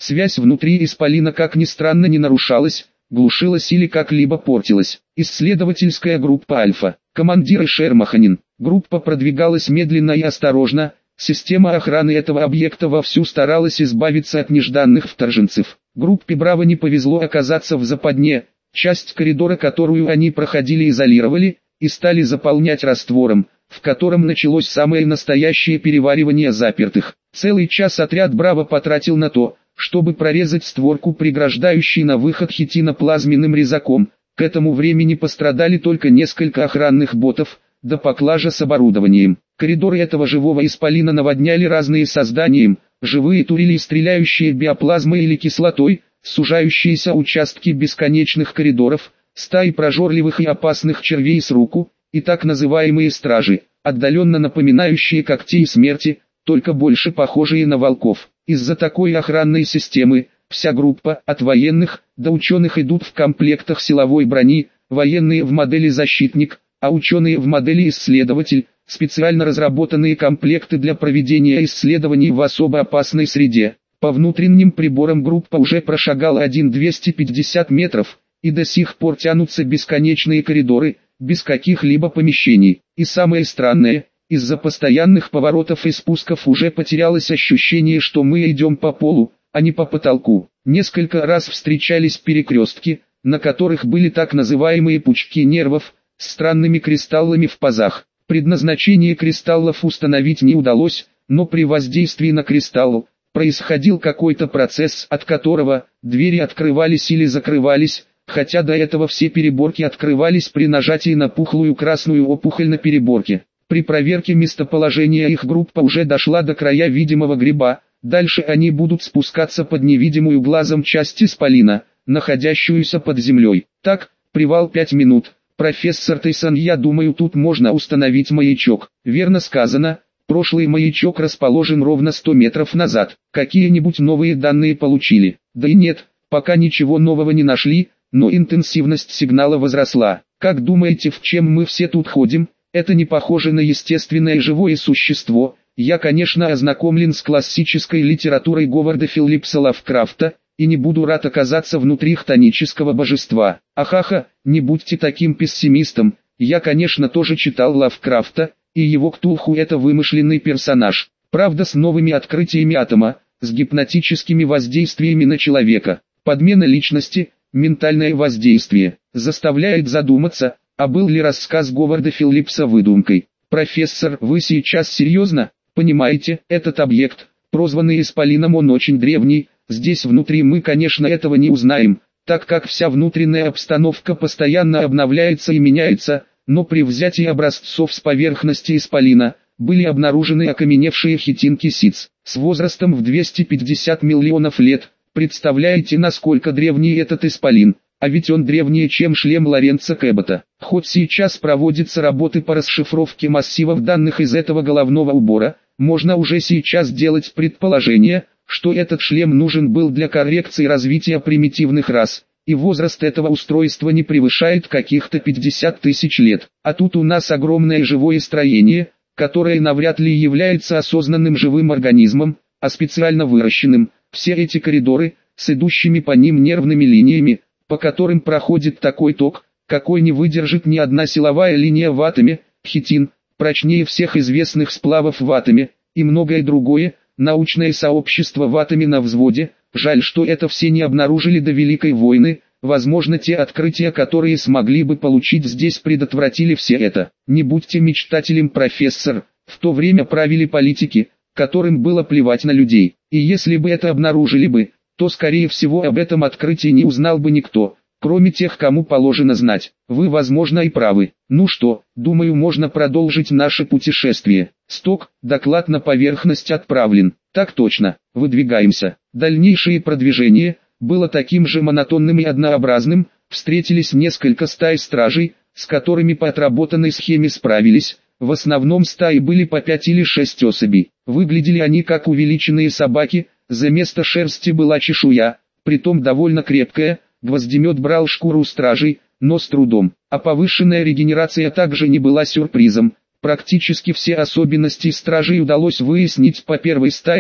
Связь внутри исполина как ни странно не нарушалась, глушилась или как-либо портилась. Исследовательская группа «Альфа». Командир Шермаханин. Группа продвигалась медленно и осторожно. Система охраны этого объекта вовсю старалась избавиться от нежданных вторженцев. Группе «Браво» не повезло оказаться в западне. Часть коридора, которую они проходили, изолировали и стали заполнять раствором, в котором началось самое настоящее переваривание запертых. Целый час отряд «Браво» потратил на то, чтобы прорезать створку, преграждающей на выход хитиноплазменным резаком. К этому времени пострадали только несколько охранных ботов, да поклажа с оборудованием. Коридоры этого живого исполина наводняли разные создания, живые турели, стреляющие биоплазмой или кислотой, сужающиеся участки бесконечных коридоров, стаи прожорливых и опасных червей с руку, и так называемые стражи, отдаленно напоминающие когти смерти, только больше похожие на волков. Из-за такой охранной системы, вся группа, от военных до ученых, идут в комплектах силовой брони, военные в модели «Защитник», а ученые в модели «Исследователь», специально разработанные комплекты для проведения исследований в особо опасной среде. По внутренним приборам группа уже прошагала 1250 метров, и до сих пор тянутся бесконечные коридоры, без каких-либо помещений. И самое странное, из-за постоянных поворотов и спусков уже потерялось ощущение, что мы идем по полу, а не по потолку. Несколько раз встречались перекрестки, на которых были так называемые пучки нервов, с странными кристаллами в пазах. Предназначение кристаллов установить не удалось, но при воздействии на кристалл происходил какой-то процесс, от которого двери открывались или закрывались, хотя до этого все переборки открывались при нажатии на пухлую красную опухоль на переборке. При проверке местоположения их группа уже дошла до края видимого гриба, дальше они будут спускаться под невидимую глазом часть исполина, находящуюся под землей. Так, привал 5 минут. Профессор Тейсон, я думаю, тут можно установить маячок. Верно сказано, прошлый маячок расположен ровно 100 метров назад. Какие-нибудь новые данные получили? Да и нет, пока ничего нового не нашли, но интенсивность сигнала возросла. Как думаете, в чем мы все тут ходим? Это не похоже на естественное живое существо. Я, конечно, ознакомлен с классической литературой Говарда Филлипса Лавкрафта, и не буду рад оказаться внутри хтонического божества. Ахаха, не будьте таким пессимистом, я, конечно, тоже читал Лавкрафта, и его Ктулху — это вымышленный персонаж. Правда, с новыми открытиями атома, с гипнотическими воздействиями на человека. Подмена личности, ментальное воздействие, заставляет задуматься, а был ли рассказ Говарда Филлипса выдумкой. Профессор, вы сейчас серьезно? Понимаете, этот объект, прозванный Исполином, он очень древний. Здесь внутри мы, конечно, этого не узнаем, так как вся внутренняя обстановка постоянно обновляется и меняется, но при взятии образцов с поверхности исполина, были обнаружены окаменевшие хитинки сиц, с возрастом в 250 миллионов лет. Представляете, насколько древний этот исполин, а ведь он древнее, чем шлем Лоренца Кэббота. Хоть сейчас проводятся работы по расшифровке массивов данных из этого головного убора, можно уже сейчас делать предположение, что этот шлем нужен был для коррекции развития примитивных рас, и возраст этого устройства не превышает каких-то 50 тысяч лет. А тут у нас огромное живое строение, которое навряд ли является осознанным живым организмом, а специально выращенным. Все эти коридоры, с идущими по ним нервными линиями, по которым проходит такой ток, какой не выдержит ни одна силовая линия в атоме, хитин, прочнее всех известных сплавов в атоме, и многое другое. Научное сообщество в атоме на взводе. Жаль, что это все не обнаружили до Великой войны. Возможно, те открытия, которые смогли бы получить здесь, предотвратили все это. Не будьте мечтателем, профессор. В то время правили политики, которым было плевать на людей. И если бы это обнаружили бы, то скорее всего об этом открытии не узнал бы никто, кроме тех, кому положено знать. Вы, возможно, и правы. Ну что, думаю, можно продолжить наше путешествие. Сток, доклад на поверхность отправлен. Так точно, выдвигаемся. Дальнейшее продвижение было таким же монотонным и однообразным. Встретились несколько стай стражей, с которыми по отработанной схеме справились. В основном стаи были по 5 или 6 особей. Выглядели они как увеличенные собаки, за место шерсти была чешуя, притом довольно крепкая. Гвоздемет брал шкуру стражей, но с трудом. А повышенная регенерация также не была сюрпризом. Практически все особенности стражей удалось выяснить по первой стае,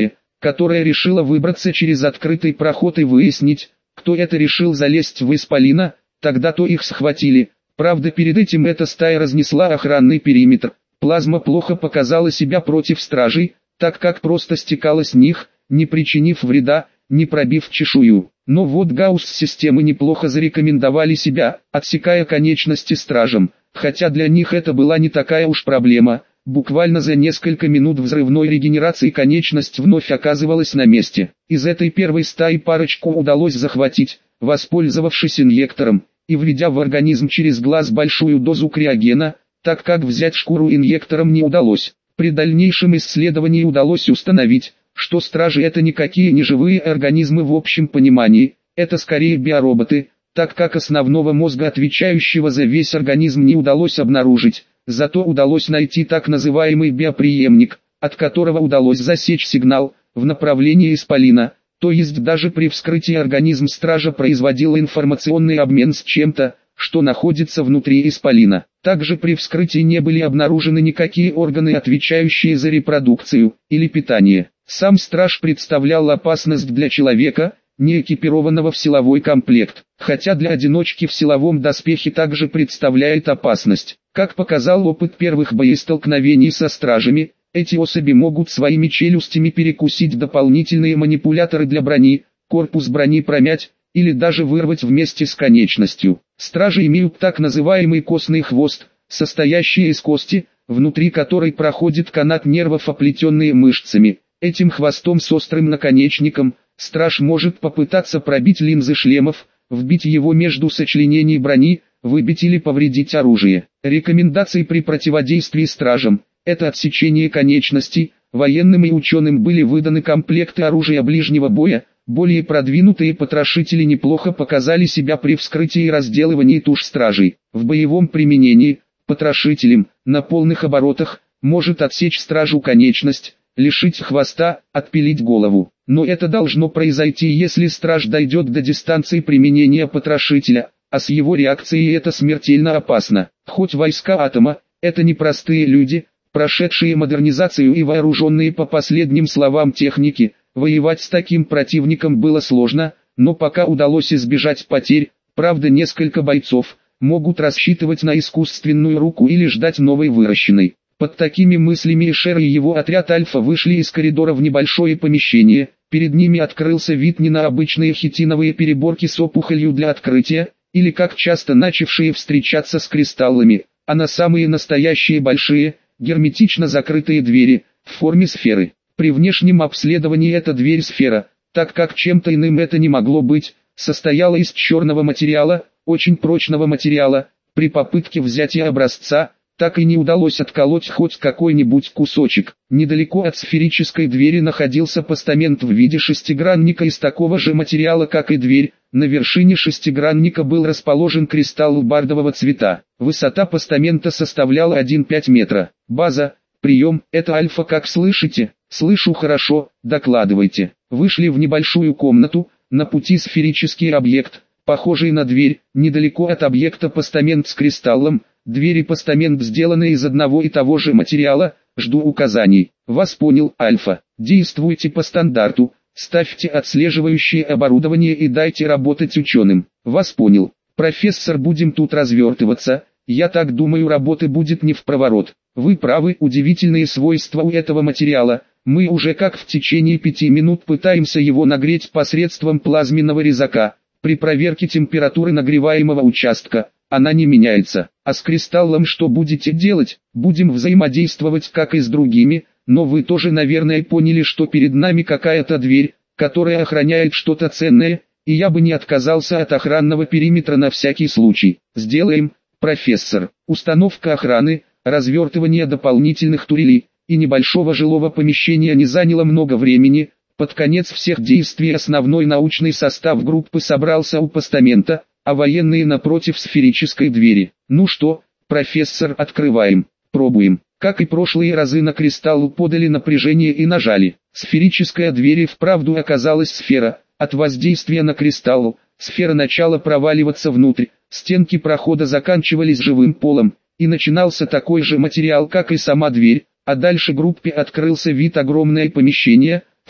которая решила выбраться через открытый проход и выяснить, кто это решил залезть в исполина, тогда-то их схватили. Правда, перед этим эта стая разнесла охранный периметр. Плазма плохо показала себя против стражей, так как просто стекала с них, не причинив вреда, не пробив чешую. Но вот гаусс-системы неплохо зарекомендовали себя, отсекая конечности стражам, хотя для них это была не такая уж проблема. Буквально за несколько минут взрывной регенерации конечность вновь оказывалась на месте. Из этой первой стаи парочку удалось захватить, воспользовавшись инъектором, и введя в организм через глаз большую дозу криогена, так как взять шкуру инъектором не удалось. При дальнейшем исследовании удалось установить, что стражи это никакие не живые организмы в общем понимании, это скорее биороботы, так как основного мозга, отвечающего за весь организм, не удалось обнаружить, зато удалось найти так называемый биоприемник, от которого удалось засечь сигнал в направлении исполина, то есть даже при вскрытии организм стража производил информационный обмен с чем-то, что находится внутри исполина. Также при вскрытии не были обнаружены никакие органы, отвечающие за репродукцию или питание. Сам страж представлял опасность для человека, не экипированного в силовой комплект, хотя для одиночки в силовом доспехе также представляет опасность. Как показал опыт первых боестолкновений со стражами, эти особи могут своими челюстями перекусить дополнительные манипуляторы для брони, корпус брони промять, или даже вырвать вместе с конечностью. Стражи имеют так называемый костный хвост, состоящий из кости, внутри которой проходит канат нервов, оплетенные мышцами. Этим хвостом с острым наконечником страж может попытаться пробить линзы шлемов, вбить его между сочленений брони, выбить или повредить оружие. Рекомендации при противодействии стражам – это отсечение конечностей. Военным и ученым были выданы комплекты оружия ближнего боя. Более продвинутые потрошители неплохо показали себя при вскрытии и разделывании туш стражей. В боевом применении потрошителем на полных оборотах может отсечь стражу конечность, лишить хвоста, отпилить голову. Но это должно произойти, если страж дойдет до дистанции применения потрошителя, а с его реакцией это смертельно опасно. Хоть войска Атома – это не простые люди, прошедшие модернизацию и вооруженные по последним словам техники, воевать с таким противником было сложно, но пока удалось избежать потерь. Правда, несколько бойцов могут рассчитывать на искусственную руку или ждать новой выращенной. Под такими мыслями Эшер и его отряд Альфа вышли из коридора в небольшое помещение. Перед ними открылся вид не на обычные хитиновые переборки с опухолью для открытия, или как часто начавшие встречаться с кристаллами, а на самые настоящие большие, герметично закрытые двери, в форме сферы. При внешнем обследовании эта дверь-сфера, так как чем-то иным это не могло быть, состояла из черного материала, очень прочного материала. При попытке взятия образца, так и не удалось отколоть хоть какой-нибудь кусочек. Недалеко от сферической двери находился постамент в виде шестигранника из такого же материала, как и дверь. На вершине шестигранника был расположен кристалл бардового цвета. Высота постамента составляла 1,5 метра. База, прием, это Альфа, как слышите? Слышу хорошо, докладывайте. Вышли в небольшую комнату, на пути сферический объект, похожий на дверь, недалеко от объекта постамент с кристаллом. Дверь и постамент сделаны из одного и того же материала. Жду указаний. Вас понял, Альфа. Действуйте по стандарту. Ставьте отслеживающее оборудование и дайте работать ученым. Вас понял. Профессор, будем тут развертываться. Я так думаю, работы будет не впроворот. Вы правы, удивительные свойства у этого материала. Мы уже как в течение 5 минут пытаемся его нагреть посредством плазменного резака. При проверке температуры нагреваемого участка она не меняется. А с кристаллом что будете делать? Будем взаимодействовать как и с другими, но вы тоже, наверное, поняли, что перед нами какая-то дверь, которая охраняет что-то ценное, и я бы не отказался от охранного периметра на всякий случай. Сделаем, профессор. Установка охраны, развертывание дополнительных турелей и небольшого жилого помещения не заняло много времени. Под конец всех действий основной научный состав группы собрался у постамента, а военные напротив сферической двери. Ну что, профессор, открываем, пробуем. Как и прошлые разы, на кристаллу подали напряжение и нажали. Сферическая дверь и вправду оказалась сфера. От воздействия на кристалл, сфера начала проваливаться внутрь, стенки прохода заканчивались живым полом, и начинался такой же материал, как и сама дверь, а дальше группе открылся вид огромное помещение,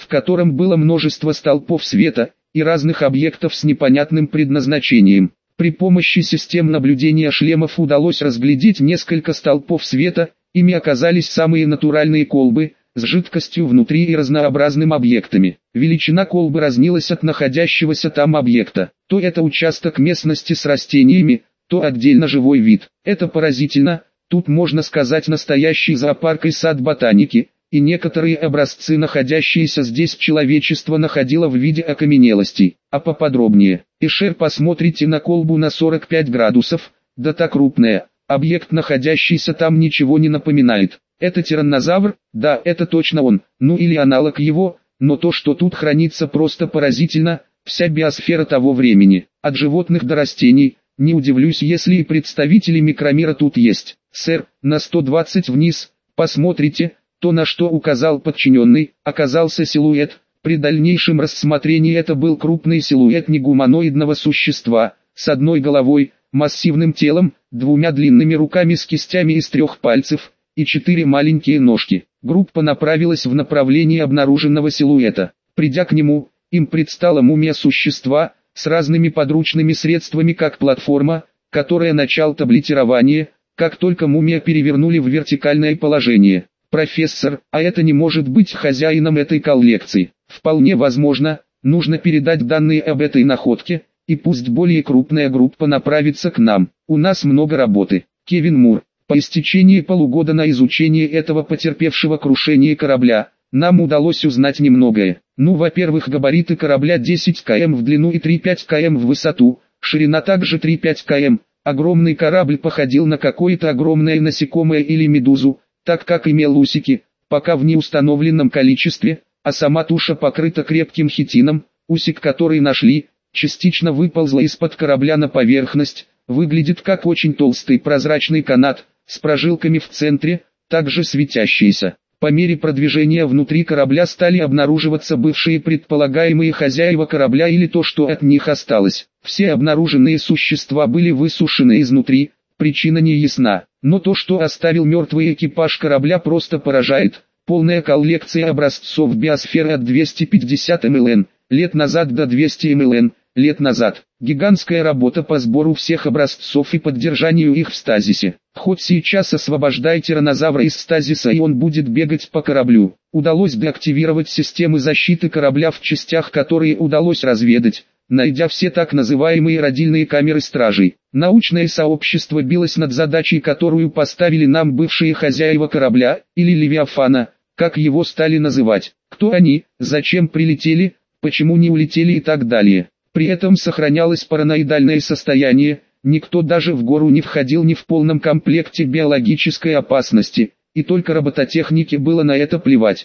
в котором было множество столпов света и разных объектов с непонятным предназначением. При помощи систем наблюдения шлемов удалось разглядеть несколько столпов света, ими оказались самые натуральные колбы, с жидкостью внутри и разнообразными объектами. Величина колбы разнилась от находящегося там объекта. То это участок местности с растениями, то отдельно живой вид. Это поразительно, тут можно сказать настоящий зоопарк и сад ботаники, и некоторые образцы, находящиеся здесь, человечество находило в виде окаменелостей. А поподробнее, Эшер, посмотрите на колбу на 45 градусов, да так крупная, объект, находящийся там, ничего не напоминает. Это тираннозавр? Да, это точно он, ну или аналог его, но то, что тут хранится, просто поразительно, вся биосфера того времени, от животных до растений. Не удивлюсь, если и представители микромира тут есть. Сэр, на 120 вниз, посмотрите, то, на что указал подчиненный, оказался силуэт. При дальнейшем рассмотрении это был крупный силуэт негуманоидного существа, с одной головой, массивным телом, двумя длинными руками с кистями из 3 пальцев, и 4 маленькие ножки. Группа направилась в направлении обнаруженного силуэта. Придя к нему, им предстала мумия существа, с разными подручными средствами, как платформа, которая начал таблетирование, как только мумия перевернули в вертикальное положение. «Профессор, а это не может быть хозяином этой коллекции?» «Вполне возможно, нужно передать данные об этой находке, и пусть более крупная группа направится к нам. У нас много работы». Кевин Мур. По истечении полугода на изучение этого потерпевшего крушение корабля, нам удалось узнать немногое. Во-первых, габариты корабля 10 км в длину и 3,5 км в высоту, ширина также 3,5 км. Огромный корабль походил на какое-то огромное насекомое или медузу, так как имел усики, пока в неустановленном количестве, а сама туша покрыта крепким хитином. Усик, который нашли, частично выползла из-под корабля на поверхность, выглядит как очень толстый прозрачный канат, с прожилками в центре, также светящиеся. По мере продвижения внутри корабля стали обнаруживаться бывшие предполагаемые хозяева корабля или то, что от них осталось. Все обнаруженные существа были высушены изнутри, причина не ясна. Но то, что оставил мертвый экипаж корабля, просто поражает. Полная коллекция образцов биосферы от 250 млн лет назад до 200 млн лет назад. Гигантская работа по сбору всех образцов и поддержанию их в стазисе. Хоть сейчас освобождай тираннозавра из стазиса, и он будет бегать по кораблю. Удалось деактивировать системы защиты корабля в частях, которые удалось разведать, найдя все так называемые родильные камеры стражей. Научное сообщество билось над задачей, которую поставили нам бывшие хозяева корабля, или Левиафана, как его стали называть. Кто они, зачем прилетели, почему не улетели и так далее. При этом сохранялось параноидальное состояние, никто даже в гору не входил не в полном комплекте биологической опасности, и только робототехнике было на это плевать.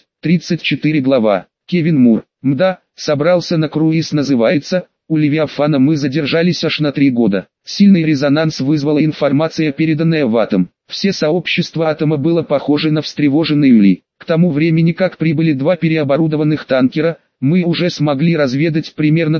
34 глава. Кевин Мур. МДА, собрался на круиз, называется. У Левиафана мы задержались аж на 3 года. Сильный резонанс вызвала информация, переданная в Атом. Все сообщество Атома было похоже на встревоженный улей. К тому времени, как прибыли 2 переоборудованных танкера, мы уже смогли разведать примерно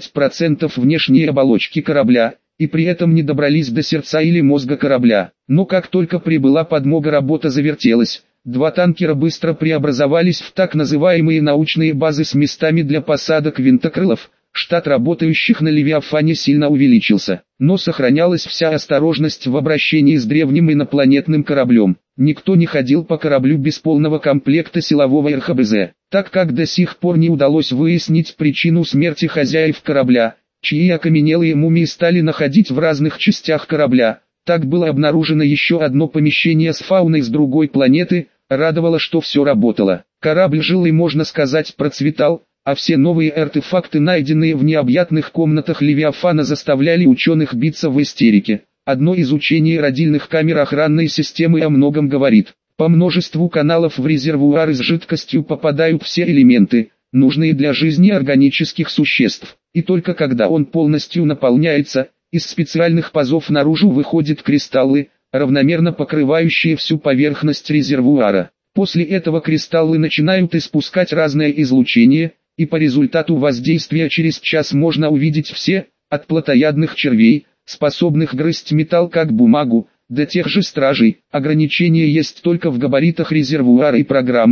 30% внешней оболочки корабля, и при этом не добрались до сердца или мозга корабля. Но как только прибыла подмога, работа завертелась. 2 танкера быстро преобразовались в так называемые научные базы с местами для посадок винтокрылов. Штат работающих на Левиафане сильно увеличился, но сохранялась вся осторожность в обращении с древним инопланетным кораблем. Никто не ходил по кораблю без полного комплекта силового РХБЗ, так как до сих пор не удалось выяснить причину смерти хозяев корабля, чьи окаменелые мумии стали находить в разных частях корабля. Так было обнаружено еще одно помещение с фауной с другой планеты. Радовало, что все работало. Корабль жил и, можно сказать, процветал, а все новые артефакты, найденные в необъятных комнатах Левиафана, заставляли ученых биться в истерике. Одно изучение родильных камер охранной системы о многом говорит. По множеству каналов в резервуары с жидкостью попадают все элементы, нужные для жизни органических существ. И только когда он полностью наполняется, из специальных пазов наружу выходят кристаллы, равномерно покрывающие всю поверхность резервуара. После этого кристаллы начинают испускать разное излучение, и по результату воздействия через час можно увидеть все, от плотоядных червей, способных грызть металл как бумагу, до тех же стражей. Ограничение есть только в габаритах резервуара и программы,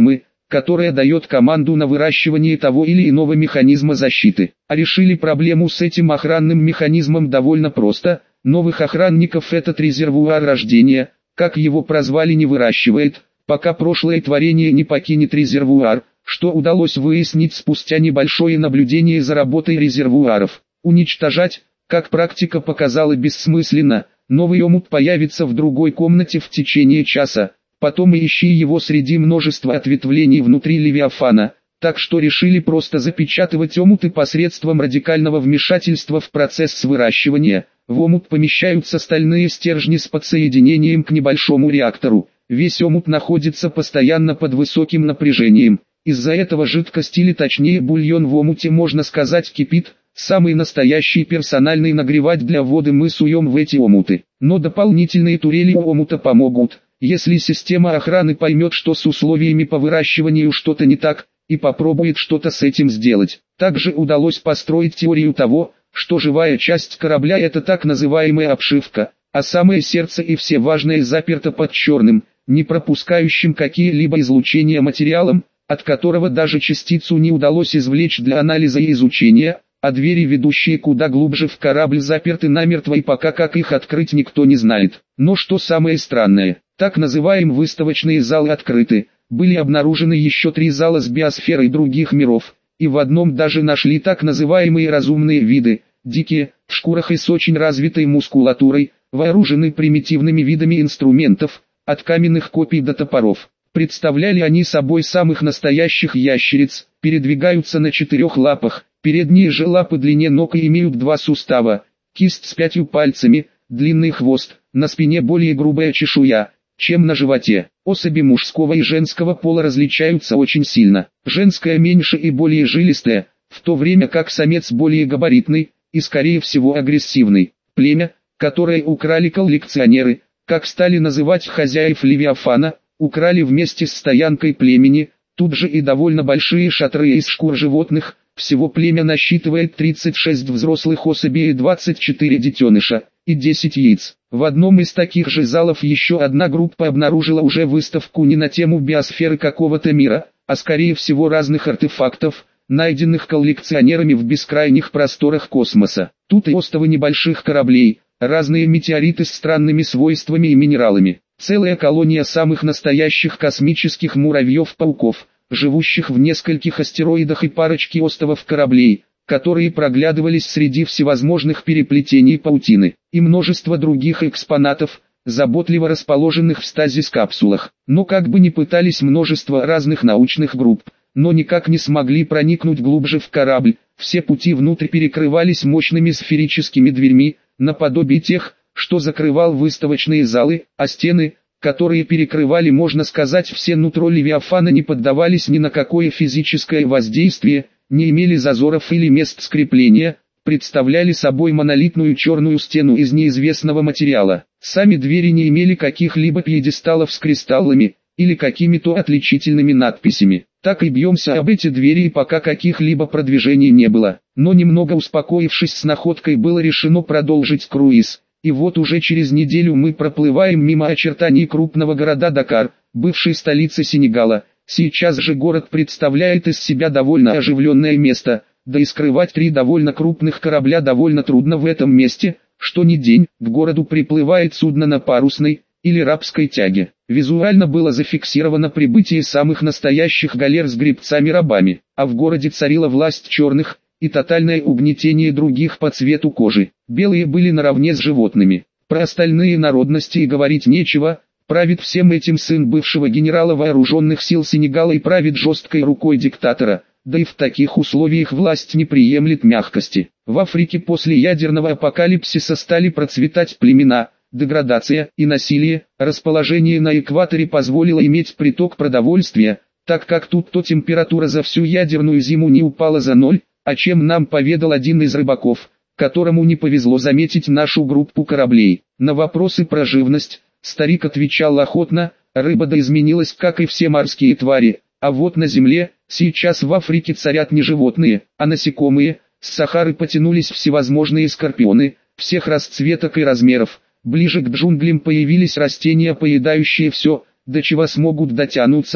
которая дает команду на выращивание того или иного механизма защиты. А решили проблему с этим охранным механизмом довольно просто. Новых охранников этот резервуар рождения, как его прозвали, не выращивает, пока прошлое творение не покинет резервуар, что удалось выяснить спустя небольшое наблюдение за работой резервуаров. Уничтожать, как практика показала, бессмысленно. Новый омут появится в другой комнате в течение часа, потом ищи его среди множества ответвлений внутри Левиафана, так что решили просто запечатывать омуты посредством радикального вмешательства в процесс выращивания. В омут помещаются стальные стержни с подсоединением к небольшому реактору. Весь омут находится постоянно под высоким напряжением. Из-за этого жидкость, или точнее бульон в омуте, можно сказать, кипит. Самый настоящий персональный нагреватель для воды мы суем в эти омуты. Но дополнительные турели у омута помогут, если система охраны поймет, что с условиями по выращиванию что-то не так, и попробует что-то с этим сделать. Также удалось построить теорию того, что живая часть корабля — это так называемая обшивка, а самое сердце и все важное заперто под черным, не пропускающим какие-либо излучения материалом, от которого даже частицу не удалось извлечь для анализа и изучения, а двери, ведущие куда глубже в корабль, заперты намертво, и пока как их открыть никто не знает. Но что самое странное, так называемые выставочные залы открыты. Были обнаружены еще 3 зала с биосферой других миров, и в одном даже нашли так называемые разумные виды, дикие, в шкурах и с очень развитой мускулатурой, вооружены примитивными видами инструментов, от каменных копий до топоров. Представляли они собой самых настоящих ящериц, передвигаются на 4 лапах, передние же лапы длине ног и имеют 2 сустава, кисть с 5 пальцами, длинный хвост, на спине более грубая чешуя, чем на животе. Особи мужского и женского пола различаются очень сильно. Женская меньше и более жилистая, в то время как самец более габаритный и скорее всего агрессивный. Племя, которое украли коллекционеры, как стали называть хозяев Левиафана, украли вместе с стоянкой племени, тут же и довольно большие шатры из шкур животных. Всего племя насчитывает 36 взрослых особей и 24 детеныша, и 10 яиц. В одном из таких же залов еще одна группа обнаружила уже выставку не на тему биосферы какого-то мира, а скорее всего разных артефактов, найденных коллекционерами в бескрайних просторах космоса. Тут и остовы небольших кораблей, разные метеориты с странными свойствами и минералами. Целая колония самых настоящих космических муравьев-пауков, живущих в нескольких астероидах, и парочки островов кораблей, которые проглядывались среди всевозможных переплетений паутины, и множество других экспонатов, заботливо расположенных в стазис-капсулах. Но как бы ни пытались множество разных научных групп, но никак не смогли проникнуть глубже в корабль. Все пути внутрь перекрывались мощными сферическими дверьми, наподобие тех, что закрывал выставочные залы, а стены, которые перекрывали, можно сказать, все нутро Левиафана, не поддавались ни на какое физическое воздействие, не имели зазоров или мест скрепления, представляли собой монолитную черную стену из неизвестного материала. Сами двери не имели каких-либо пьедесталов с кристаллами или какими-то отличительными надписями. Так и бьемся об эти двери, и пока каких-либо продвижений не было. Но немного успокоившись с находкой, было решено продолжить круиз. И вот уже через неделю мы проплываем мимо очертаний крупного города Дакар, бывшей столицы Сенегала. Сейчас же город представляет из себя довольно оживленное место, да и скрывать 3 довольно крупных корабля довольно трудно в этом месте, что ни день к городу приплывает судно на парусной или рабской тяге. Визуально было зафиксировано прибытие самых настоящих галер с гребцами-рабами, а в городе царила власть черных и тотальное угнетение других по цвету кожи. Белые были наравне с животными. Про остальные народности и говорить нечего. Правит всем этим сын бывшего генерала вооруженных сил Сенегала и правит жесткой рукой диктатора, да и в таких условиях власть не приемлет мягкости. В Африке после ядерного апокалипсиса стали процветать племена, деградация и насилие. Расположение на экваторе позволило иметь приток продовольствия, так как тут то температура за всю ядерную зиму не упала за 0, о чем нам поведал один из рыбаков, которому не повезло заметить нашу группу кораблей. На вопросы про живность старик отвечал охотно: рыба да изменилась, как и все морские твари, а вот на земле, сейчас в Африке царят не животные, а насекомые. С Сахары потянулись всевозможные скорпионы, всех расцветок и размеров. Ближе к джунглям появились растения, поедающие все, до чего смогут дотянуться,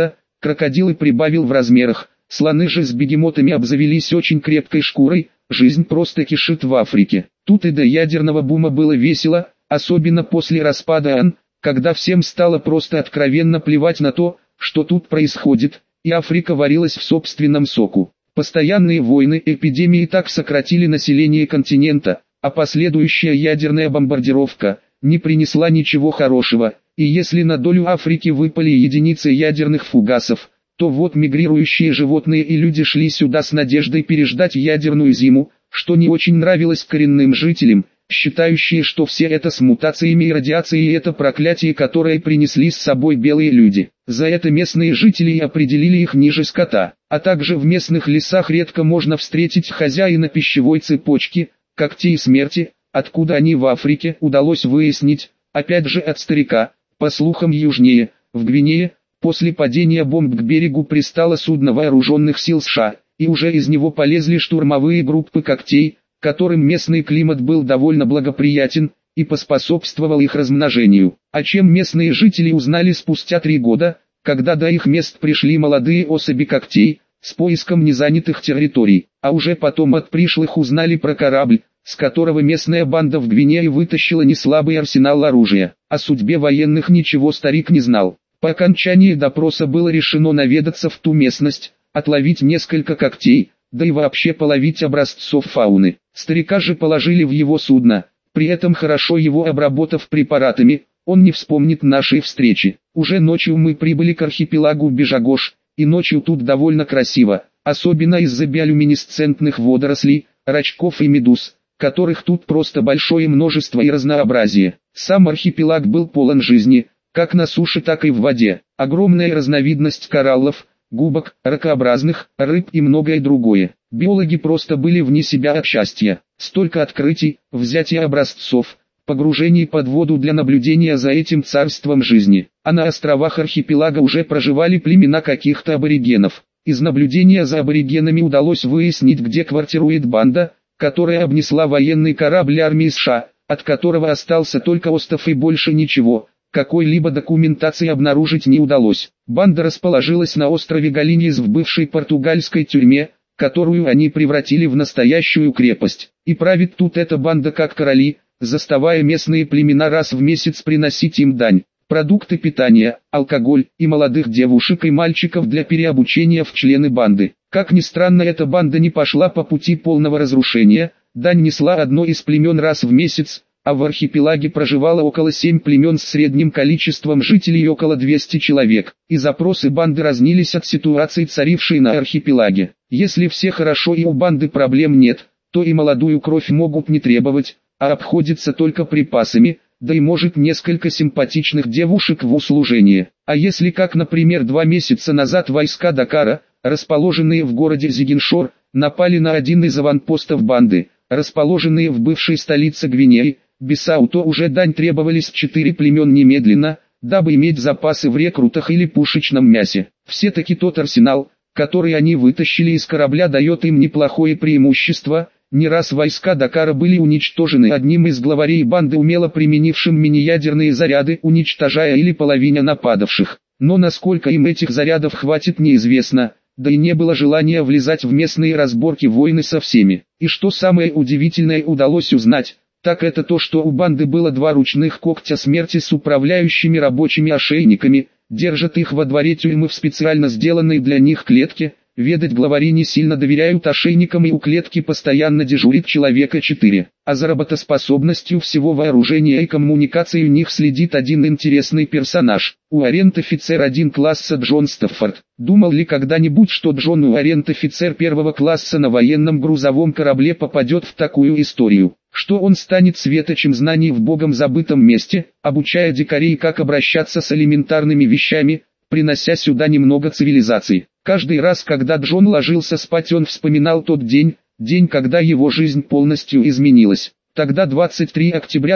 крокодилы прибавил в размерах, слоны же с бегемотами обзавелись очень крепкой шкурой, жизнь просто кишит в Африке. Тут и до ядерного бума было весело, особенно после распада АН, когда всем стало просто откровенно плевать на то, что тут происходит, и Африка варилась в собственном соку. Постоянные войны, эпидемии так сократили население континента, а последующая ядерная бомбардировка не принесла ничего хорошего, и если на долю Африки выпали единицы ядерных фугасов, то вот мигрирующие животные и люди шли сюда с надеждой переждать ядерную зиму, что не очень нравилось коренным жителям, считающие, что все это с мутациями и радиацией и это проклятие, которое принесли с собой белые люди. За это местные жители и определили их ниже скота, а также в местных лесах редко можно встретить хозяина пищевой цепочки, когтей смерти, откуда они в Африке, удалось выяснить, опять же от старика, по слухам южнее, в Гвинее, после падения бомб к берегу пристало судно вооруженных сил США, и уже из него полезли штурмовые группы когтей, которым местный климат был довольно благоприятен, и поспособствовал их размножению. О чем местные жители узнали спустя 3 года, когда до их мест пришли молодые особи когтей, с поиском незанятых территорий, а уже потом от пришлых узнали про корабль, с которого местная банда в Гвинее вытащила неслабый арсенал оружия. О судьбе военных ничего старик не знал. По окончании допроса было решено наведаться в ту местность, отловить несколько когтей, да и вообще половить образцов фауны. Старика же положили в его судно, при этом хорошо его обработав препаратами, он не вспомнит нашей встречи. Уже ночью мы прибыли к архипелагу Бежагош, и ночью тут довольно красиво, особенно из-за биолюминесцентных водорослей, рачков и медуз, которых тут просто большое множество и разнообразие. Сам архипелаг был полон жизни, как на суше, так и в воде. Огромная разновидность кораллов, губок, ракообразных, рыб и многое другое. Биологи просто были вне себя от счастья. Столько открытий, взятия образцов, погружений под воду для наблюдения за этим царством жизни. А на островах архипелага уже проживали племена каких-то аборигенов. Из наблюдения за аборигенами удалось выяснить, где квартирует банда, которая обнесла военный корабль армии США, от которого остался только остов и больше ничего. Какой-либо документации обнаружить не удалось. Банда расположилась на острове Галиньес в бывшей португальской тюрьме, которую они превратили в настоящую крепость. И правит тут эта банда как короли, заставая местные племена раз в месяц приносить им дань, продукты питания, алкоголь и молодых девушек и мальчиков для переобучения в члены банды. Как ни странно, эта банда не пошла по пути полного разрушения, дань несла одно из племен раз в месяц, а в архипелаге проживало около 7 племен с средним количеством жителей около 200 человек, и запросы банды разнились от ситуации, царившей на архипелаге. Если все хорошо и у банды проблем нет, то и молодую кровь могут не требовать, а обходится только припасами, да и может несколько симпатичных девушек в услужение. А если как, например, 2 месяца назад войска Дакара, расположенные в городе Зигиншор, напали на один из аванпостов банды, расположенные в бывшей столице Гвинеи, Бисау, то уже дань требовались 4 племен немедленно, дабы иметь запасы в рекрутах или пушечном мясе. Все-таки тот арсенал, который они вытащили из корабля, дает им неплохое преимущество. Не раз войска Дакара были уничтожены одним из главарей банды, умело применившим мини-ядерные заряды, уничтожая или половине нападавших. Но насколько им этих зарядов хватит, неизвестно, да и не было желания влезать в местные разборки войны со всеми. И что самое удивительное удалось узнать, так это то, что у банды было 2 ручных когтя смерти с управляющими рабочими ошейниками, держат их во дворе тюрьмы в специально сделанной для них клетке. Ведать главари не сильно доверяют ошейникам, и у клетки постоянно дежурит человека 4. А за работоспособностью всего вооружения и коммуникаций у них следит один интересный персонаж. Уоррент-офицер 1 класса Джон Стаффорд. Думал ли когда-нибудь, что Джон Уоррент-офицер 1 класса на военном грузовом корабле попадет в такую историю? Что он станет светочем знаний в богом забытом месте, обучая дикарей, как обращаться с элементарными вещами, принося сюда немного цивилизации. Каждый раз, когда Джон ложился спать, он вспоминал тот день, когда его жизнь полностью изменилась. Тогда 23 октября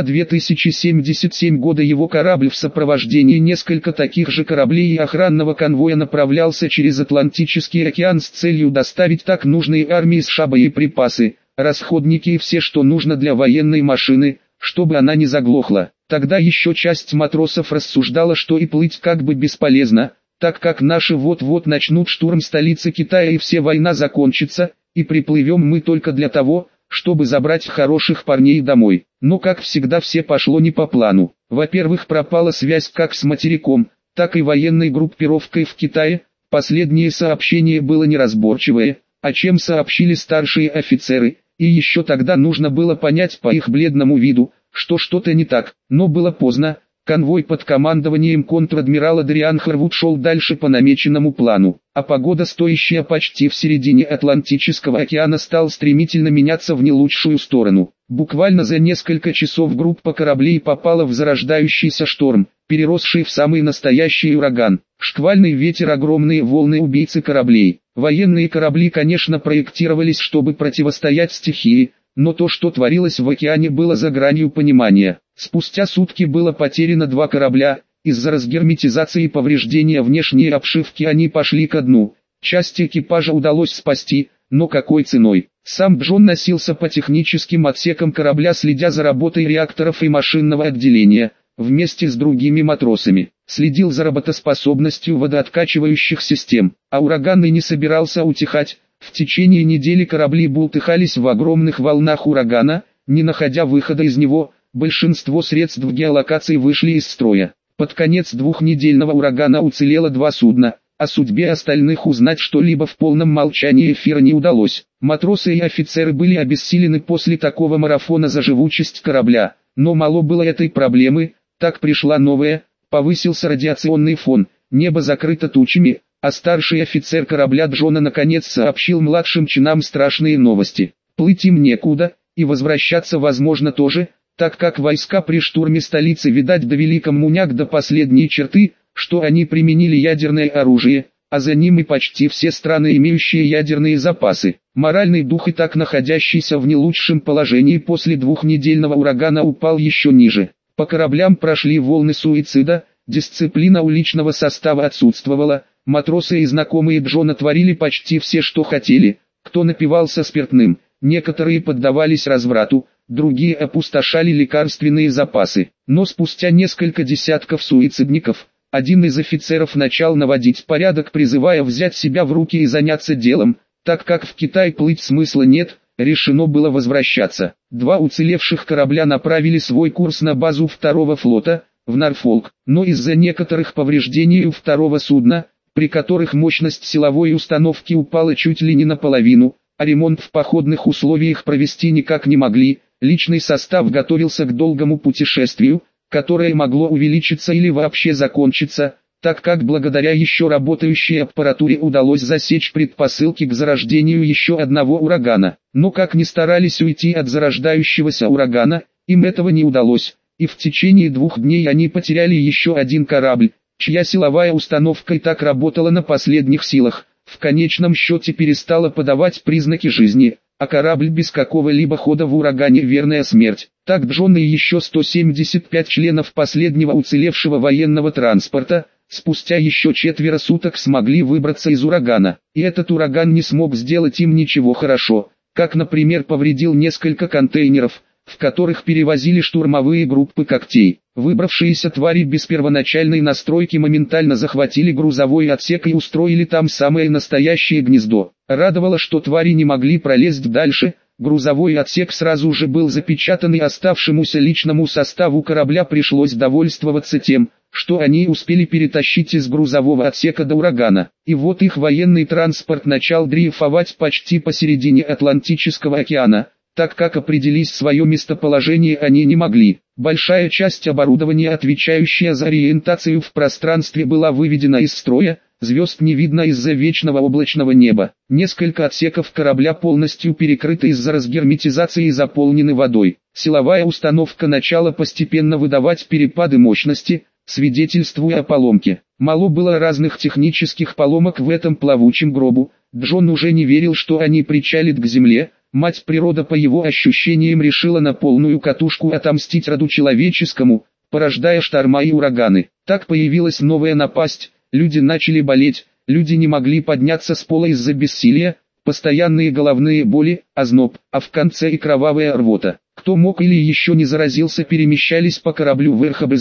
2077 года его корабль в сопровождении несколько таких же кораблей и охранного конвоя направлялся через Атлантический океан с целью доставить так нужные армии США боеприпасы, расходники и все, что нужно для военной машины, чтобы она не заглохла. Тогда еще часть матросов рассуждала, что и плыть как бы бесполезно, так как наши вот-вот начнут штурм столицы Китая и вся война закончится, и приплывем мы только для того, чтобы забрать хороших парней домой. Но как всегда все пошло не по плану. Во-первых, пропала связь как с материком, так и военной группировкой в Китае. Последнее сообщение было неразборчивое, о чем сообщили старшие офицеры, и еще тогда нужно было понять по их бледному виду, что что-то не так, но было поздно. Конвой под командованием контр-адмирала Дариан Харвуд шел дальше по намеченному плану, а погода, стоящая почти в середине Атлантического океана, стала стремительно меняться в не лучшую сторону. Буквально за несколько часов группа кораблей попала в зарождающийся шторм, переросший в самый настоящий ураган. Шквальный ветер, огромные волны, убийцы кораблей. Военные корабли, конечно, проектировались, чтобы противостоять стихии, но то, что творилось в океане, было за гранью понимания. Спустя сутки было потеряно 2 корабля, из-за разгерметизации и повреждения внешней обшивки они пошли ко дну. Часть экипажа удалось спасти, но какой ценой? Сам Джон носился по техническим отсекам корабля, следя за работой реакторов и машинного отделения, вместе с другими матросами. Следил за работоспособностью водооткачивающих систем, а ураган и не собирался утихать. В течение недели корабли бултыхались в огромных волнах урагана, не находя выхода из него. Большинство средств геолокации вышли из строя. Под конец двухнедельного урагана уцелело 2 судна. О судьбе остальных узнать что-либо в полном молчании эфира не удалось. Матросы и офицеры были обессилены после такого марафона за живучесть корабля. Но мало было этой проблемы, так пришла новая. Повысился радиационный фон, небо закрыто тучами, а старший офицер корабля Джона наконец сообщил младшим чинам страшные новости. Плыть им некуда, и возвращаться возможно тоже, так как войска при штурме столицы, видать, довели коммуняк до последней черты, что они применили ядерное оружие, а за ним и почти все страны, имеющие ядерные запасы. Моральный дух, и так находящийся в не лучшем положении после двухнедельного урагана, упал еще ниже. По кораблям прошли волны суицида, дисциплина у личного состава отсутствовала, матросы и знакомые Джона творили почти все, что хотели, кто напивался спиртным, некоторые поддавались разврату, другие опустошали лекарственные запасы. Но спустя несколько десятков суицидников, один из офицеров начал наводить порядок, призывая взять себя в руки и заняться делом, так как в Китай плыть смысла нет. Решено было возвращаться. 2 уцелевших корабля направили свой курс на базу 2-го флота, в Норфолк, но из-за некоторых повреждений у 2-го судна, при которых мощность силовой установки упала чуть ли не наполовину, а ремонт в походных условиях провести никак не могли, личный состав готовился к долгому путешествию, которое могло увеличиться или вообще закончиться, так как благодаря еще работающей аппаратуре удалось засечь предпосылки к зарождению еще одного урагана. Но как ни старались уйти от зарождающегося урагана, им этого не удалось, и в течение 2 дней они потеряли еще 1 корабль, чья силовая установка и так работала на последних силах, в конечном счете перестала подавать признаки жизни, а корабль без какого-либо хода в урагане — верная смерть. Так Джон и еще 175 членов последнего уцелевшего военного транспорта, спустя еще 4 суток смогли выбраться из урагана. И этот ураган не смог сделать им ничего хорошо, как, например, повредил несколько контейнеров, в которых перевозили штурмовые группы когтей. Выбравшиеся твари без первоначальной настройки моментально захватили грузовой отсек и устроили там самое настоящее гнездо. Радовало, что твари не могли пролезть дальше. Грузовой отсек сразу же был запечатан, и оставшемуся личному составу корабля пришлось довольствоваться тем, что они успели перетащить из грузового отсека до урагана. И вот их военный транспорт начал дрейфовать почти посередине Атлантического океана. Так как определить свое местоположение они не могли. Большая часть оборудования, отвечающая за ориентацию в пространстве, была выведена из строя, звезд не видно из-за вечного облачного неба. Несколько отсеков корабля полностью перекрыты из-за разгерметизации и заполнены водой. Силовая установка начала постепенно выдавать перепады мощности, свидетельствуя о поломке. Мало было разных технических поломок в этом плавучем гробу. Джон уже не верил, что они причалят к земле. Мать природа, по его ощущениям, решила на полную катушку отомстить роду человеческому, порождая шторма и ураганы. Так появилась новая напасть, люди начали болеть, люди не могли подняться с пола из-за бессилия, постоянные головные боли, озноб, а в конце и кровавая рвота. Кто мог или еще не заразился, перемещались по кораблю в РХБЗ,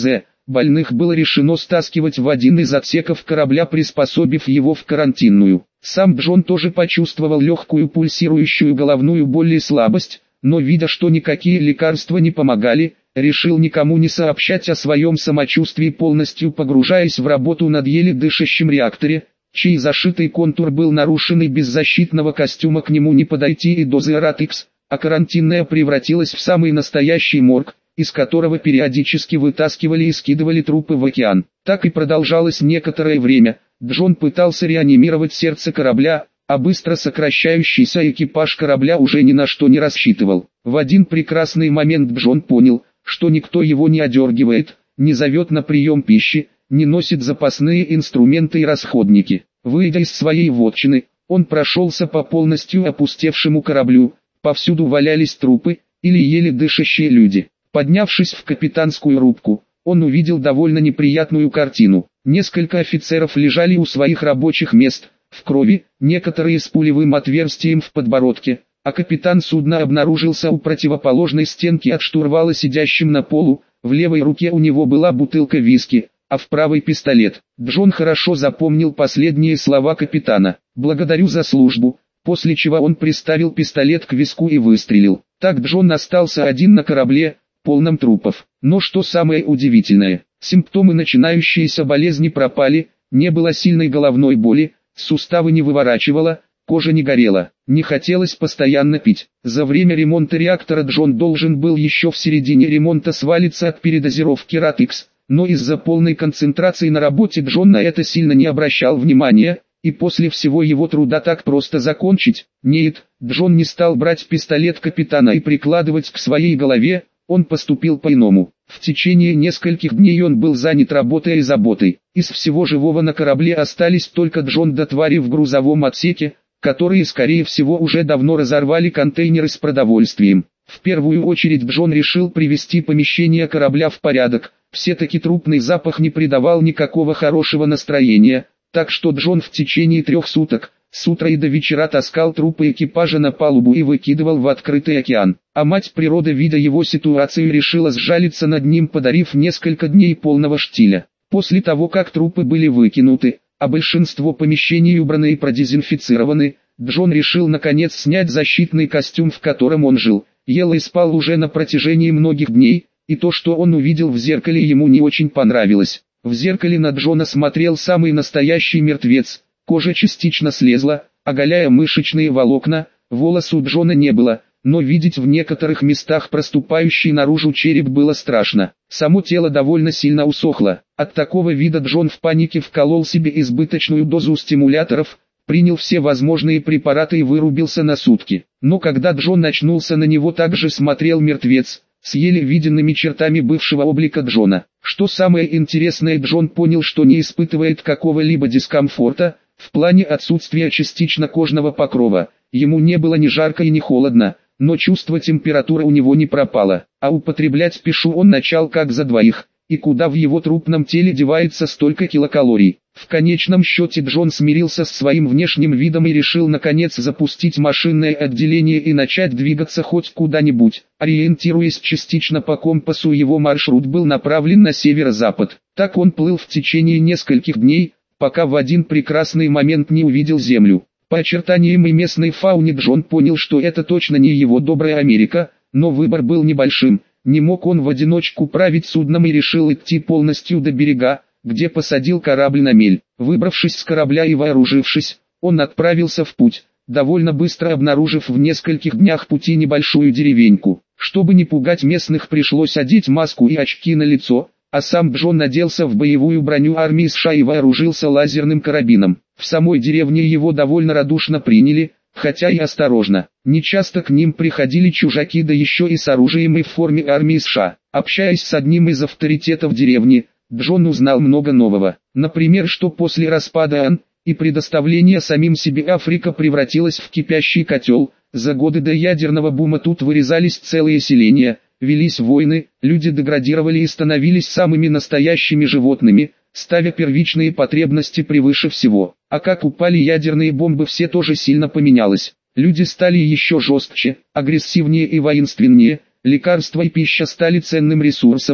Больных было решено стаскивать в один из отсеков корабля, приспособив его в карантинную. Сам Джон тоже почувствовал легкую пульсирующую головную боль и слабость, но видя, что никакие лекарства не помогали, решил никому не сообщать о своем самочувствии, полностью погружаясь в работу над еле дышащим реакторе, чей зашитый контур был нарушен, и без защитного костюма к нему не подойти и дозы Ратикс, а карантинная превратилась в самый настоящий морг, из которого периодически вытаскивали и скидывали трупы в океан. Так и продолжалось некоторое время. Джон пытался реанимировать сердце корабля, а быстро сокращающийся экипаж корабля уже ни на что не рассчитывал. В один прекрасный момент Джон понял, что никто его не одергивает, не зовет на прием пищи, не носит запасные инструменты и расходники. Выйдя из своей вотчины, он прошелся по полностью опустевшему кораблю, повсюду валялись трупы, или еле дышащие люди. Поднявшись в капитанскую рубку, он увидел довольно неприятную картину. Несколько офицеров лежали у своих рабочих мест, в крови, некоторые с пулевым отверстием в подбородке, а капитан судна обнаружился у противоположной стенки от штурвала, сидящим на полу. В левой руке у него была бутылка виски, а в правой пистолет. Джон хорошо запомнил последние слова капитана: «Благодарю за службу», после чего он приставил пистолет к виску и выстрелил. Так Джон остался один на корабле, полном трупов. Но что самое удивительное, симптомы начинающейся болезни пропали, не было сильной головной боли, суставы не выворачивало, кожа не горела, не хотелось постоянно пить. За время ремонта реактора Джон должен был еще в середине ремонта свалиться от передозировки Ратикс, но из-за полной концентрации на работе Джон на это сильно не обращал внимания, и после всего его труда так просто закончить, нет, Джон не стал брать пистолет капитана и прикладывать к своей голове. Он поступил по-иному. В течение нескольких дней он был занят работой и заботой. Из всего живого на корабле остались только Джон да твари в грузовом отсеке, которые, скорее всего, уже давно разорвали контейнеры с продовольствием. В первую очередь Джон решил привести помещение корабля в порядок. Все-таки трупный запах не придавал никакого хорошего настроения, так что Джон в течение 3 суток, с утра и до вечера, таскал трупы экипажа на палубу и выкидывал в открытый океан. А мать природа, видя его ситуацию, решила сжалиться над ним, подарив несколько дней полного штиля. После того, как трупы были выкинуты, а большинство помещений убраны и продезинфицированы, Джон решил наконец снять защитный костюм, в котором он жил, ел и спал уже на протяжении многих дней, и то, что он увидел в зеркале, ему не очень понравилось. В зеркале на Джона смотрел самый настоящий мертвец. Кожа частично слезла, оголяя мышечные волокна, волос у Джона не было, но видеть в некоторых местах проступающий наружу череп было страшно. Само тело довольно сильно усохло. От такого вида Джон в панике вколол себе избыточную дозу стимуляторов, принял все возможные препараты и вырубился на сутки. Но когда Джон очнулся, на него также смотрел мертвец, с еле виденными чертами бывшего облика Джона. Что самое интересное, Джон понял, что не испытывает какого-либо дискомфорта, в плане отсутствия частично кожного покрова. Ему не было ни жарко и ни холодно, но чувство температуры у него не пропало, а употреблять пишу он начал как за двоих, и куда в его трупном теле девается столько килокалорий. В конечном счете Джон смирился с своим внешним видом и решил наконец запустить машинное отделение и начать двигаться хоть куда-нибудь. Ориентируясь частично по компасу, его маршрут был направлен на северо-запад. Так он плыл в течение нескольких дней, пока в один прекрасный момент не увидел землю. По очертаниям и местной фауне Джон понял, что это точно не его добрая Америка, но выбор был небольшим. Не мог он в одиночку править судном и решил идти полностью до берега, где посадил корабль на мель. Выбравшись с корабля и вооружившись, он отправился в путь, довольно быстро обнаружив в нескольких днях пути небольшую деревеньку. Чтобы не пугать местных, пришлось одеть маску и очки на лицо, а сам Джон наделся в боевую броню армии США и вооружился лазерным карабином. В самой деревне его довольно радушно приняли, хотя и осторожно. Нечасто к ним приходили чужаки, да еще и с оружием и в форме армии США. Общаясь с одним из авторитетов деревни, Джон узнал много нового. Например, что после распада АН и предоставления самим себе Африка превратилась в кипящий котел. За годы до ядерного бума тут вырезались целые селения, велись войны, люди деградировали и становились самыми настоящими животными, ставя первичные потребности превыше всего. А как упали ядерные бомбы, все тоже сильно поменялось. Люди стали еще жестче, агрессивнее и воинственнее, лекарства и пища стали ценным ресурсом,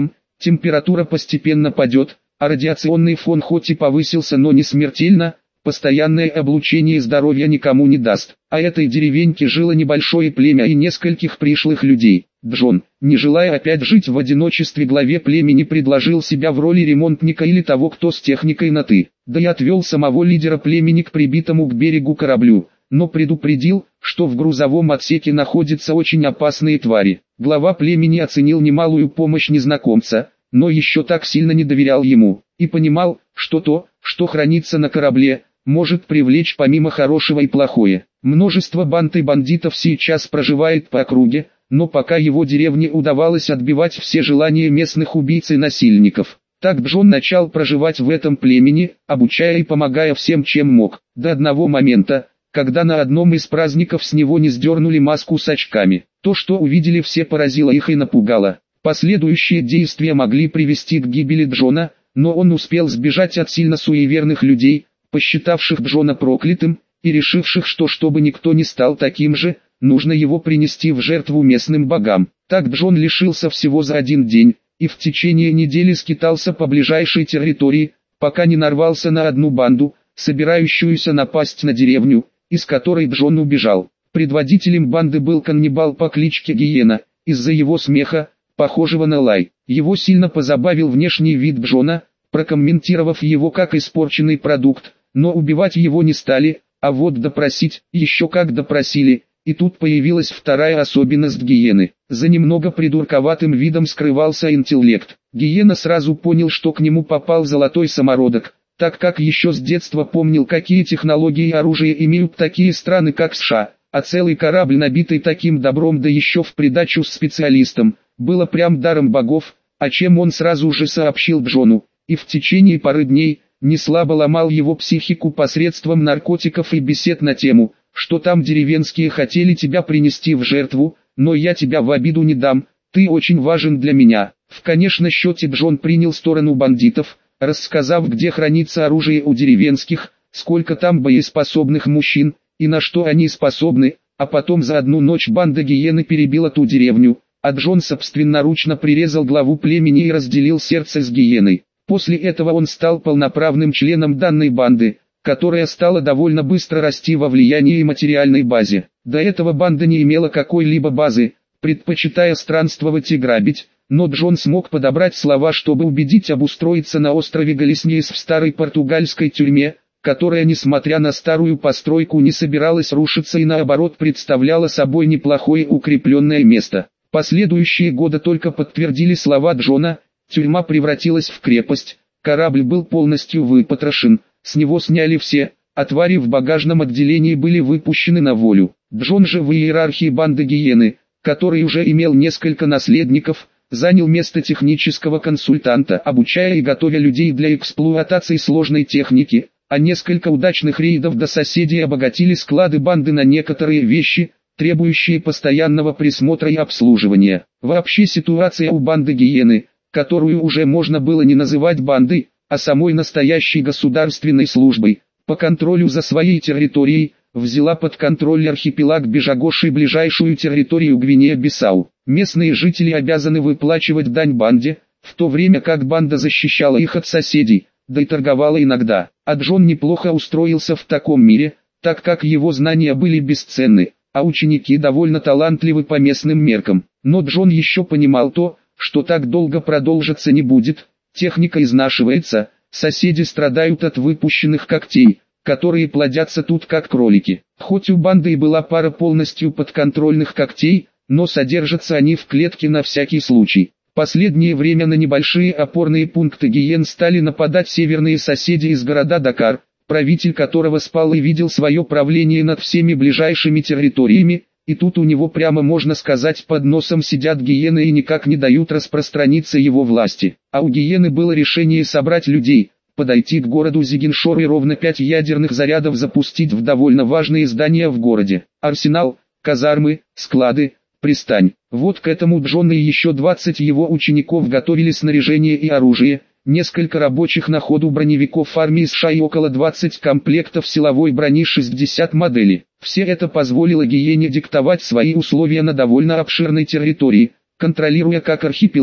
Температура постепенно падет, а радиационный фон хоть и повысился, но не смертельно. Постоянное облучение здоровья никому не даст. А этой деревеньке жило небольшое племя и нескольких пришлых людей. Джон, не желая опять жить в одиночестве, главе племени предложил себя в роли ремонтника или того, кто с техникой на «ты». Да и отвел самого лидера племени к прибитому к берегу кораблю, но предупредил, что в грузовом отсеке находятся очень опасные твари. Глава племени оценил немалую помощь незнакомца, но еще так сильно не доверял ему, и понимал, что то, что хранится на корабле, может привлечь помимо хорошего и плохое. Множество банд и бандитов сейчас проживает по округе, но пока его деревне удавалось отбивать все желания местных убийц и насильников. Так Джон начал проживать в этом племени, обучая и помогая всем, чем мог, до одного момента, когда на одном из праздников с него не сдернули маску с очками. То, что увидели все, поразило их и напугало. Последующие действия могли привести к гибели Джона, но он успел сбежать от сильно суеверных людей, посчитавших Джона проклятым, и решивших, что чтобы никто не стал таким же, нужно его принести в жертву местным богам. Так Джон лишился всего за один день, и в течение недели скитался по ближайшей территории, пока не нарвался на одну банду, собирающуюся напасть на деревню, из которой Джон убежал. Предводителем банды был каннибал по кличке Гиена. Из-за его смеха, похожего на лай, его сильно позабавил внешний вид Джона, прокомментировав его как испорченный продукт, но убивать его не стали, а вот допросить, еще как допросили. И тут появилась вторая особенность Гиены. За немного придурковатым видом скрывался интеллект. Гиена сразу понял, что к нему попал золотой самородок, так как еще с детства помнил, какие технологии и оружие имеют такие страны, как США, а целый корабль, набитый таким добром, да еще в придачу с специалистом, было прям даром богов, о чем он сразу же сообщил Джону, и в течение пары дней неслабо ломал его психику посредством наркотиков и бесед на тему, что там деревенские хотели тебя принести в жертву, но я тебя в обиду не дам, ты очень важен для меня. В конечном счете Джон принял сторону бандитов, рассказав, где хранится оружие у деревенских, сколько там боеспособных мужчин, и на что они способны, а потом за одну ночь банда Гиены перебила ту деревню, а Джон собственноручно прирезал главу племени и разделил сердце с Гиеной. После этого он стал полноправным членом данной банды, которая стала довольно быстро расти во влиянии и материальной базе. До этого банда не имела какой-либо базы, предпочитая странствовать и грабить, но Джон смог подобрать слова, чтобы убедить обустроиться на острове Галисниес в старой португальской тюрьме, которая, несмотря на старую постройку, не собиралась рушиться и наоборот представляла собой неплохое укрепленное место. Последующие годы только подтвердили слова Джона, тюрьма превратилась в крепость, корабль был полностью выпотрошен, с него сняли все, а твари в багажном отделении были выпущены на волю. Джон же в иерархии банды Гиены, который уже имел несколько наследников, занял место технического консультанта, обучая и готовя людей для эксплуатации сложной техники, а несколько удачных рейдов до соседей обогатили склады банды на некоторые вещи, требующие постоянного присмотра и обслуживания. Вообще ситуация у банды Гиены, которую уже можно было не называть бандой, а самой настоящей государственной службой, по контролю за своей территорией, взяла под контроль архипелаг Бежагош и ближайшую территорию Гвинея-Бисау. Местные жители обязаны выплачивать дань банде, в то время как банда защищала их от соседей, да и торговала иногда. А Джон неплохо устроился в таком мире, так как его знания были бесценны, а ученики довольно талантливы по местным меркам. Но Джон еще понимал то, что так долго продолжиться не будет, техника изнашивается, соседи страдают от выпущенных когтей, которые плодятся тут как кролики. Хоть у банды и была пара полностью подконтрольных когтей, но содержатся они в клетке на всякий случай. Последнее время на небольшие опорные пункты Гиен стали нападать северные соседи из города Дакар, правитель которого спал и видел свое правление над всеми ближайшими территориями, и тут у него прямо можно сказать под носом сидят гиены и никак не дают распространиться его власти. А у гиены было решение собрать людей, подойти к городу Зигеншор и ровно 5 ядерных зарядов запустить в довольно важные здания в городе. Арсенал, казармы, склады, пристань. Вот к этому Джон и еще 20 его учеников готовили снаряжение и оружие, несколько рабочих на ходу броневиков армии США и около 20 комплектов силовой брони 60 моделей. Все это позволило Гиене диктовать свои условия на довольно обширной территории, контролируя как архипелаг,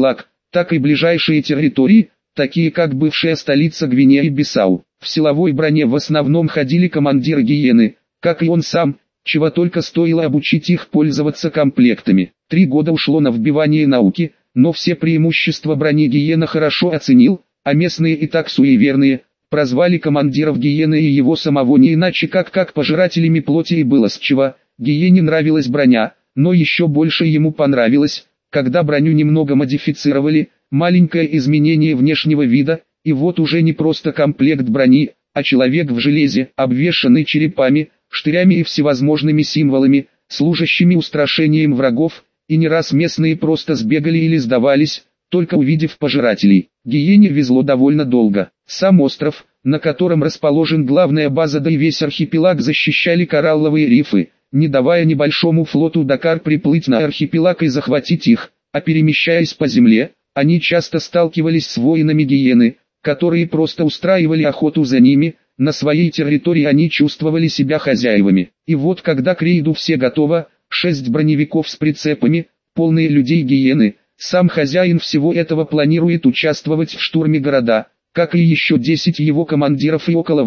так и ближайшие территории, такие как бывшая столица Гвинеи-Бисау. В силовой броне в основном ходили командиры гиены, как и он сам, чего только стоило обучить их пользоваться комплектами. 3 года ушло на вбивание науки, но все преимущества брони гиена хорошо оценил, а местные и так суеверные, прозвали командиров гиены и его самого не иначе как пожирателями плоти, и было с чего. Гиене нравилась броня, но еще больше ему понравилось, когда броню немного модифицировали, маленькое изменение внешнего вида, и вот уже не просто комплект брони, а человек в железе, обвешанный черепами, штырями и всевозможными символами, служащими устрашением врагов, и не раз местные просто сбегали или сдавались, только увидев пожирателей. Гиене везло довольно долго. Сам остров, на котором расположен главная база, да и весь архипелаг защищали коралловые рифы, не давая небольшому флоту Дакар приплыть на архипелаг и захватить их, а перемещаясь по земле, они часто сталкивались с воинами гиены, которые просто устраивали охоту за ними. На своей территории они чувствовали себя хозяевами. И вот когда к рейду все готово, 6 броневиков с прицепами, полные людей гиены, сам хозяин всего этого планирует участвовать в штурме города, как и еще 10 его командиров и около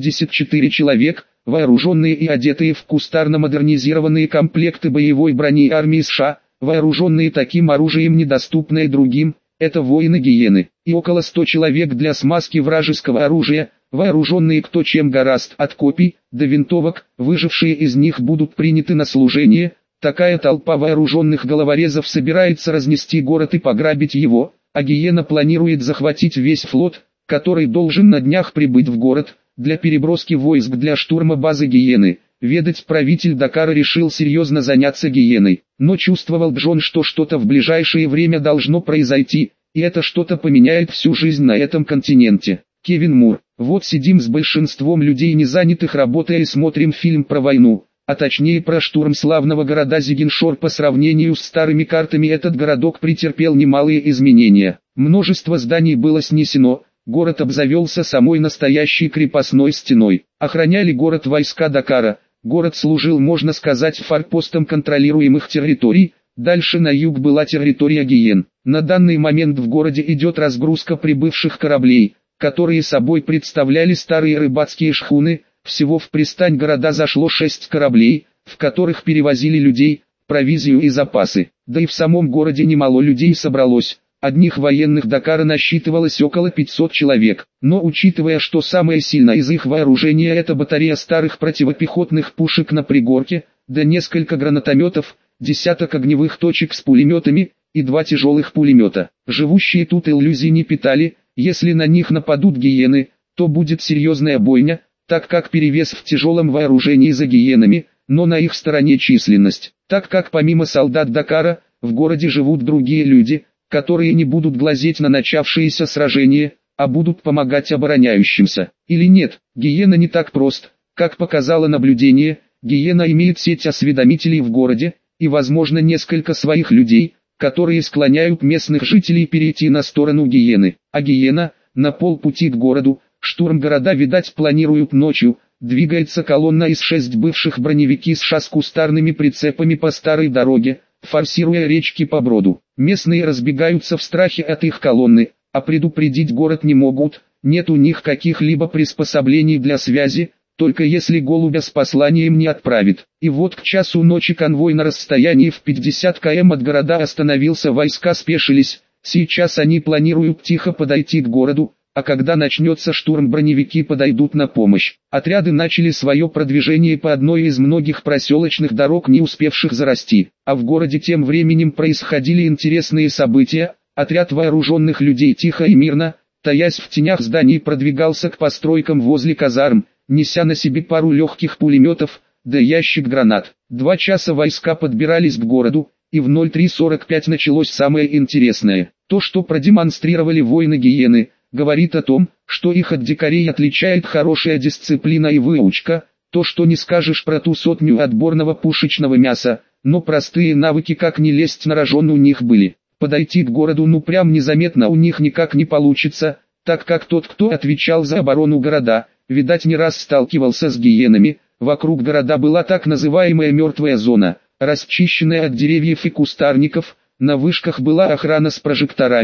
84 человек, вооруженные и одетые в кустарно-модернизированные комплекты боевой брони армии США, вооруженные таким оружием, недоступное другим, это воины гиены, и около 100 человек для смазки вражеского оружия, вооруженные кто чем гораст, от копий до винтовок. Выжившие из них будут приняты на служение. Такая толпа вооруженных головорезов собирается разнести город и пограбить его, а гиена планирует захватить весь флот, который должен на днях прибыть в город, для переброски войск для штурма базы гиены. Ведать правитель Дакара решил серьезно заняться гиеной, но чувствовал Джон, что что-то в ближайшее время должно произойти, и это что-то поменяет всю жизнь на этом континенте. Кевин Мур. Вот сидим с большинством людей, не занятых работой, и смотрим фильм про войну, а точнее про штурм славного города Зигеншор. По сравнению с старыми картами этот городок претерпел немалые изменения. Множество зданий было снесено, город обзавелся самой настоящей крепостной стеной. Охраняли город войска Дакара, город служил, можно сказать, форпостом контролируемых территорий. Дальше на юг была территория гиен. На данный момент в городе идет разгрузка прибывших кораблей, которые собой представляли старые рыбацкие шхуны. Всего в пристань города зашло 6 кораблей, в которых перевозили людей, провизию и запасы. Да и в самом городе немало людей собралось. Одних военных Дакара насчитывалось около 500 человек. Но учитывая, что самое сильное из их вооружения это батарея старых противопехотных пушек на пригорке, да несколько гранатометов, десяток огневых точек с пулеметами и 2 тяжелых пулемета. Живущие тут иллюзий не питали. Если на них нападут гиены, то будет серьезная бойня, так как перевес в тяжелом вооружении за гиенами, но на их стороне численность. Так как помимо солдат Дакара, в городе живут другие люди, которые не будут глазеть на начавшееся сражение, а будут помогать обороняющимся. Или нет, гиена не так прост, как показало наблюдение. Гиена имеет сеть осведомителей в городе, и возможно несколько своих людей, которые склоняют местных жителей перейти на сторону гиены. А гиена, на полпути к городу, штурм города, видать, планируют ночью. Двигается колонна из 6 бывших броневики США с кустарными прицепами по старой дороге, форсируя речки по броду. Местные разбегаются в страхе от их колонны, а предупредить город не могут, нет у них каких-либо приспособлений для связи, только если голубя с посланием не отправит. И вот к часу ночи конвой на расстоянии в 50 км от города остановился, войска спешились. Сейчас они планируют тихо подойти к городу, а когда начнется штурм, броневики подойдут на помощь. Отряды начали свое продвижение по одной из многих проселочных дорог, не успевших зарасти. А в городе тем временем происходили интересные события. Отряд вооруженных людей тихо и мирно, таясь в тенях зданий, продвигался к постройкам возле казарм, неся на себе пару легких пулеметов, да ящик гранат. 2 часа войска подбирались к городу, и в 03:45 началось самое интересное. То, что продемонстрировали воины гиены, говорит о том, что их от дикарей отличает хорошая дисциплина и выучка. То, что не скажешь про ту 100 отборного пушечного мяса, но простые навыки, как не лезть на рожон, у них были. Подойти к городу ну прям незаметно у них никак не получится, так как тот, кто отвечал за оборону города, видать, не раз сталкивался с гиенами. Вокруг города была так называемая мертвая зона, расчищенная от деревьев и кустарников. На вышках была охрана с прожекторами,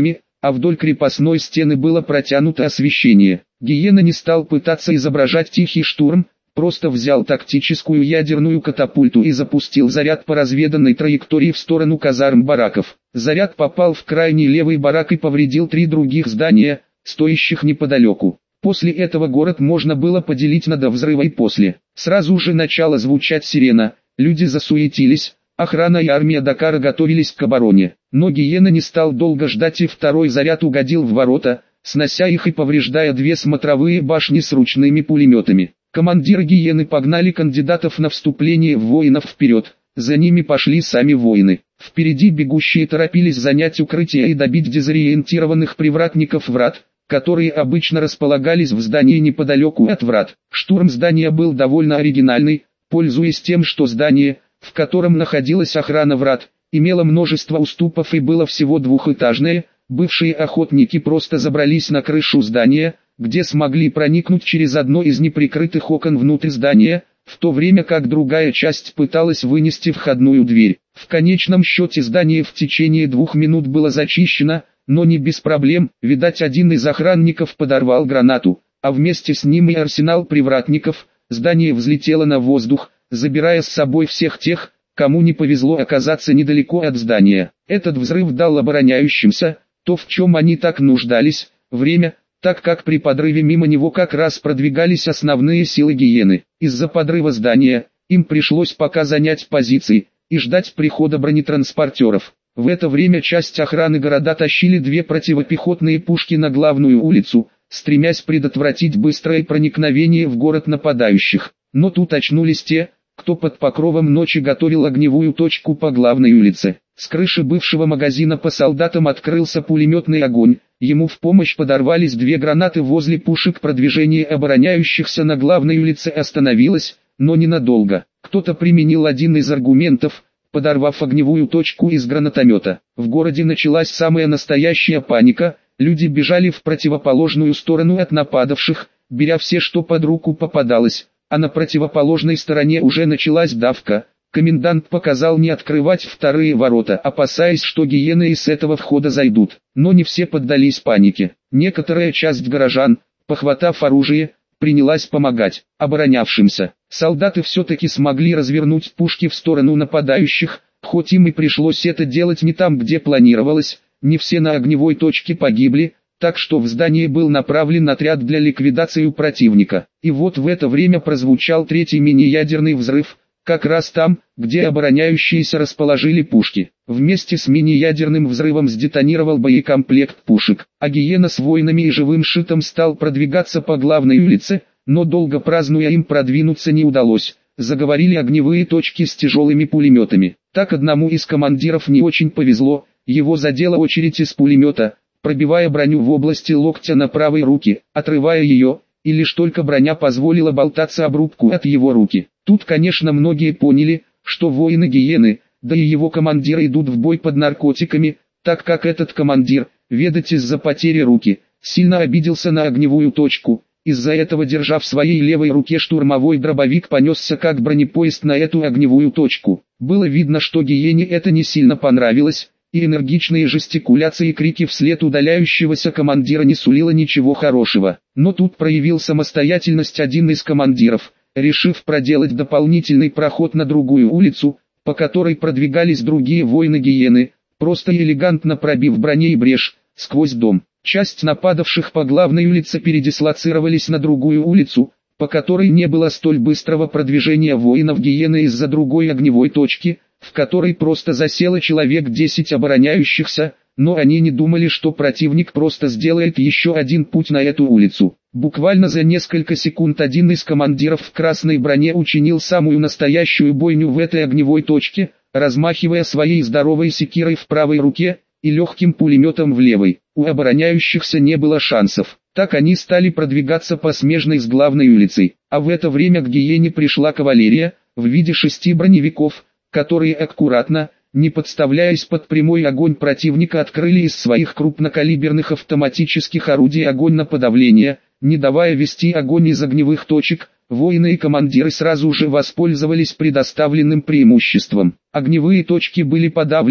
а вдоль крепостной стены было протянуто освещение. Гиена не стал пытаться изображать тихий штурм, просто взял тактическую ядерную катапульту и запустил заряд по разведанной траектории в сторону казарм бараков. Заряд попал в крайний левый барак и повредил 3 других здания, стоящих неподалеку. После этого город можно было поделить на до взрыва и после. Сразу же начала звучать сирена, люди засуетились, охрана и армия Дакара готовились к обороне. Но Гиена не стал долго ждать и второй заряд угодил в ворота, снося их и повреждая 2 смотровые башни с ручными пулеметами. Командиры Гиены погнали кандидатов на вступление в воинов вперед, за ними пошли сами воины. Впереди бегущие торопились занять укрытие и добить дезориентированных привратников врат, которые обычно располагались в здании неподалеку от врат. Штурм здания был довольно оригинальный, пользуясь тем, что здание, в котором находилась охрана врат, имело множество уступов и было всего двухэтажное. Бывшие охотники просто забрались на крышу здания, где смогли проникнуть через одно из неприкрытых окон внутрь здания, в то время как другая часть пыталась вынести входную дверь. В конечном счете здание в течение 2 минут было зачищено, но не без проблем. Видать, один из охранников подорвал гранату, а вместе с ним и арсенал привратников. Здание взлетело на воздух, забирая с собой всех тех, кому не повезло оказаться недалеко от здания. Этот взрыв дал обороняющимся то, в чем они так нуждались, время, так как при подрыве мимо него как раз продвигались основные силы Гиены. Из-за подрыва здания, им пришлось пока занять позиции и ждать прихода бронетранспортеров. В это время часть охраны города тащили 2 противопехотные пушки на главную улицу, стремясь предотвратить быстрое проникновение в город нападающих. Но тут очнулись те, кто под покровом ночи готовил огневую точку по главной улице. С крыши бывшего магазина по солдатам открылся пулеметный огонь, ему в помощь подорвались 2 гранаты возле пушек. Продвижение обороняющихся на главной улице остановилось, но ненадолго. Кто-то применил один из аргументов, подорвав огневую точку из гранатомета. В городе началась самая настоящая паника, люди бежали в противоположную сторону от нападавших, беря все, что под руку попадалось, а на противоположной стороне уже началась давка. Комендант показал не открывать вторые ворота, опасаясь, что гиены из этого входа зайдут. Но не все поддались панике. Некоторая часть горожан, похватав оружие, принялась помогать оборонявшимся. Солдаты все-таки смогли развернуть пушки в сторону нападающих, хоть им и пришлось это делать не там, где планировалось. Не все на огневой точке погибли, так что в здание был направлен отряд для ликвидации противника. И вот в это время прозвучал 3-й мини-ядерный взрыв, как раз там, где обороняющиеся расположили пушки. Вместе с мини-ядерным взрывом сдетонировал боекомплект пушек, а Гиена с воинами и живым щитом стал продвигаться по главной улице, но долго празднуя им продвинуться не удалось. Заговорили огневые точки с тяжелыми пулеметами. Так одному из командиров не очень повезло, его задела очередь из пулемета, пробивая броню в области локтя на правой руке, отрывая ее, и лишь только броня позволила болтаться обрубку от его руки. Тут, конечно, многие поняли, что воины Гиены, да и его командиры идут в бой под наркотиками, так как этот командир, ведать из-за потери руки, сильно обиделся на огневую точку. Из-за этого, держа в своей левой руке штурмовой дробовик, понесся как бронепоезд на эту огневую точку. Было видно, что Гиене это не сильно понравилось, и энергичные жестикуляции и крики вслед удаляющегося командира не сулило ничего хорошего. Но тут проявил самостоятельность один из командиров, решив проделать дополнительный проход на другую улицу, по которой продвигались другие воины Гиены, просто и элегантно пробив броне и брешь, сквозь дом. Часть нападавших по главной улице передислоцировались на другую улицу, по которой не было столь быстрого продвижения воинов Гиены из-за другой огневой точки, в которой просто засело человек 10 обороняющихся, но они не думали, что противник просто сделает еще один путь на эту улицу. Буквально за несколько секунд один из командиров в красной броне учинил самую настоящую бойню в этой огневой точке, размахивая своей здоровой секирой в правой руке и легким пулеметом в левой. У обороняющихся не было шансов. Так они стали продвигаться по смежной с главной улицей, а в это время к Гиене пришла кавалерия, в виде 6 броневиков, которые аккуратно, не подставляясь под прямой огонь противника, открыли из своих крупнокалиберных автоматических орудий огонь на подавление, не давая вести огонь из огневых точек. Воины и командиры сразу же воспользовались предоставленным преимуществом. Огневые точки были подавлены,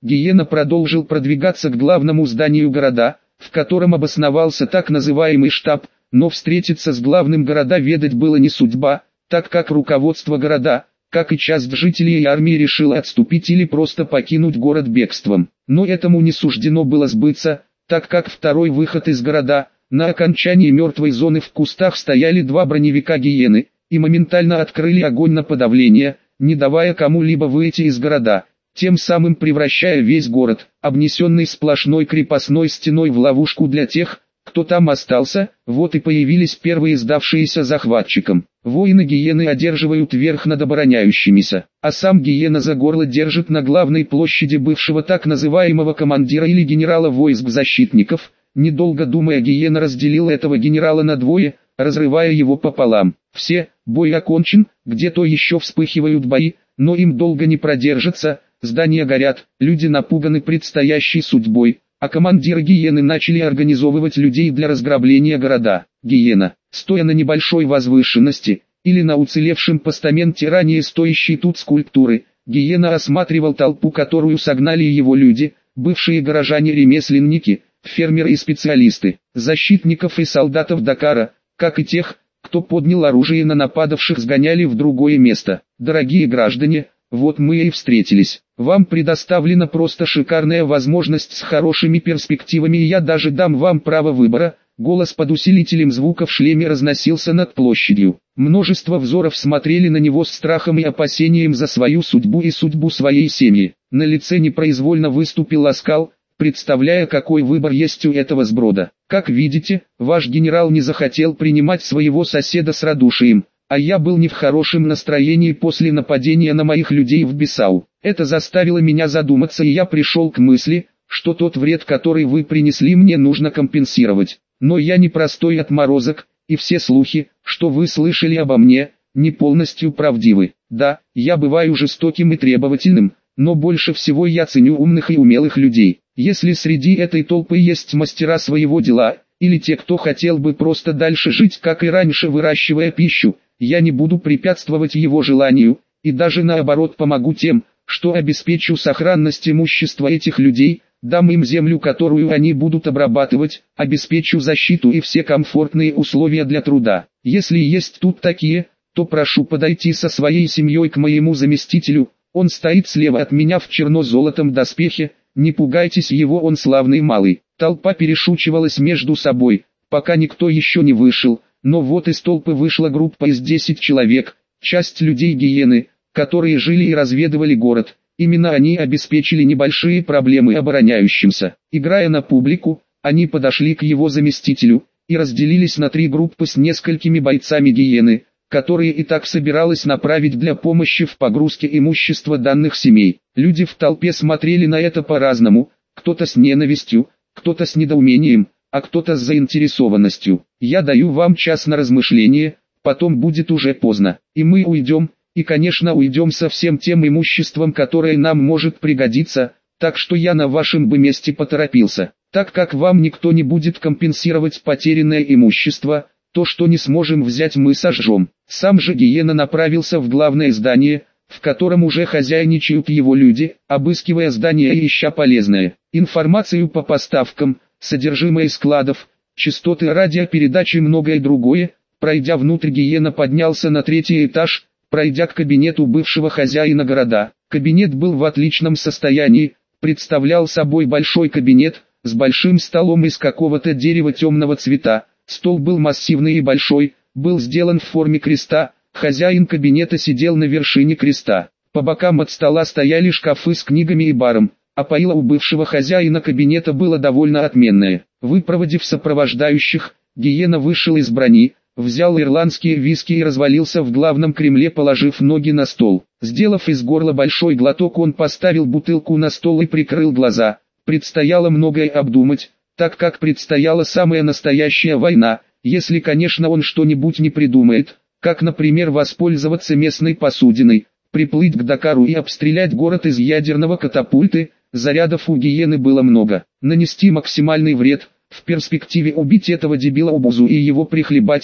Гиена продолжил продвигаться к главному зданию города, в котором обосновался так называемый штаб, но встретиться с главным города ведать было не судьба, так как руководство города, как и часть жителей и армии, решило отступить или просто покинуть город бегством. Но этому не суждено было сбыться, так как второй выход из города, на окончании мертвой зоны в кустах стояли два броневика Гиены, и моментально открыли огонь на подавление, не давая кому-либо выйти из города, тем самым превращая весь город, обнесенный сплошной крепостной стеной, в ловушку для тех, кто там остался. Вот и появились первые сдавшиеся захватчикам. Воины Гиены одерживают верх над обороняющимися, а сам Гиена за горло держит на главной площади бывшего так называемого командира или генерала войск защитников. Недолго думая, Гиена разделил этого генерала на двое, разрывая его пополам. Все, бой окончен, где-то еще вспыхивают бои, но им долго не продержаться, здания горят, люди напуганы предстоящей судьбой, а командиры Гиены начали организовывать людей для разграбления города. Гиена, стоя на небольшой возвышенности, или на уцелевшем постаменте ранее стоящей тут скульптуры, Гиена осматривал толпу, которую согнали его люди, бывшие горожане-ремесленники, фермеры и специалисты, защитников и солдатов Дакара, как и тех, кто поднял оружие на нападавших, сгоняли в другое место. Дорогие граждане, вот мы и встретились. Вам предоставлена просто шикарная возможность с хорошими перспективами, и я даже дам вам право выбора. Голос под усилителем звука в шлеме разносился над площадью. Множество взоров смотрели на него с страхом и опасением за свою судьбу и судьбу своей семьи. На лице непроизвольно выступил оскал, представляя, какой выбор есть у этого сброда. Как видите, ваш генерал не захотел принимать своего соседа с радушием, а я был не в хорошем настроении после нападения на моих людей в Бисау. Это заставило меня задуматься, и я пришел к мысли, что тот вред, который вы принесли мне, нужно компенсировать. Но я не простой отморозок, и все слухи, что вы слышали обо мне, не полностью правдивы. Да, я бываю жестоким и требовательным, но больше всего я ценю умных и умелых людей. Если среди этой толпы есть мастера своего дела, или те, кто хотел бы просто дальше жить как и раньше, выращивая пищу, я не буду препятствовать его желанию, и даже наоборот помогу тем, что обеспечу сохранность имущества этих людей, дам им землю, которую они будут обрабатывать, обеспечу защиту и все комфортные условия для труда. Если есть тут такие, то прошу подойти со своей семьей к моему заместителю, он стоит слева от меня в черно-золотом доспехе, не пугайтесь его, он славный малый. Толпа перешучивалась между собой, пока никто еще не вышел, но вот из толпы вышла группа из 10 человек, часть людей Гиены, которые жили и разведывали город. Именно они обеспечили небольшие проблемы обороняющимся. Играя на публику, они подошли к его заместителю и разделились на 3 группы с несколькими бойцами Гиены, которые и так собиралась направить для помощи в погрузке имущества данных семей. Люди в толпе смотрели на это по-разному, кто-то с ненавистью, кто-то с недоумением, а кто-то с заинтересованностью. Я даю вам час на размышление, потом будет уже поздно, и мы уйдем. И, конечно, уйдем со всем тем имуществом, которое нам может пригодиться, так что я на вашем бы месте поторопился. Так как вам никто не будет компенсировать потерянное имущество, то, что не сможем взять, мы сожжем. Сам же Гиена направился в главное здание, в котором уже хозяйничают его люди, обыскивая здание и ища полезное. Информацию по поставкам, содержимое складов, частоты радиопередачи и многое другое. Пройдя внутрь, Гиена поднялся на 3-й этаж, пройдя к кабинету бывшего хозяина города. Кабинет был в отличном состоянии, представлял собой большой кабинет, с большим столом из какого-то дерева темного цвета. Стол был массивный и большой, был сделан в форме креста, хозяин кабинета сидел на вершине креста. По бокам от стола стояли шкафы с книгами и баром, а поило у бывшего хозяина кабинета было довольно отменное. Выпроводив сопровождающих, Гиена вышел из брони, взял ирландские виски и развалился в главном кремле, положив ноги на стол. Сделав из горла большой глоток, он поставил бутылку на стол и прикрыл глаза. Предстояло многое обдумать, так как предстояла самая настоящая война, если, конечно, он что-нибудь не придумает, как, например, воспользоваться местной посудиной, приплыть к Дакару и обстрелять город из ядерного катапульты. Зарядов у Гиены было много. Нанести максимальный вред, в перспективе убить этого дебила Обузу и его прихлебателей,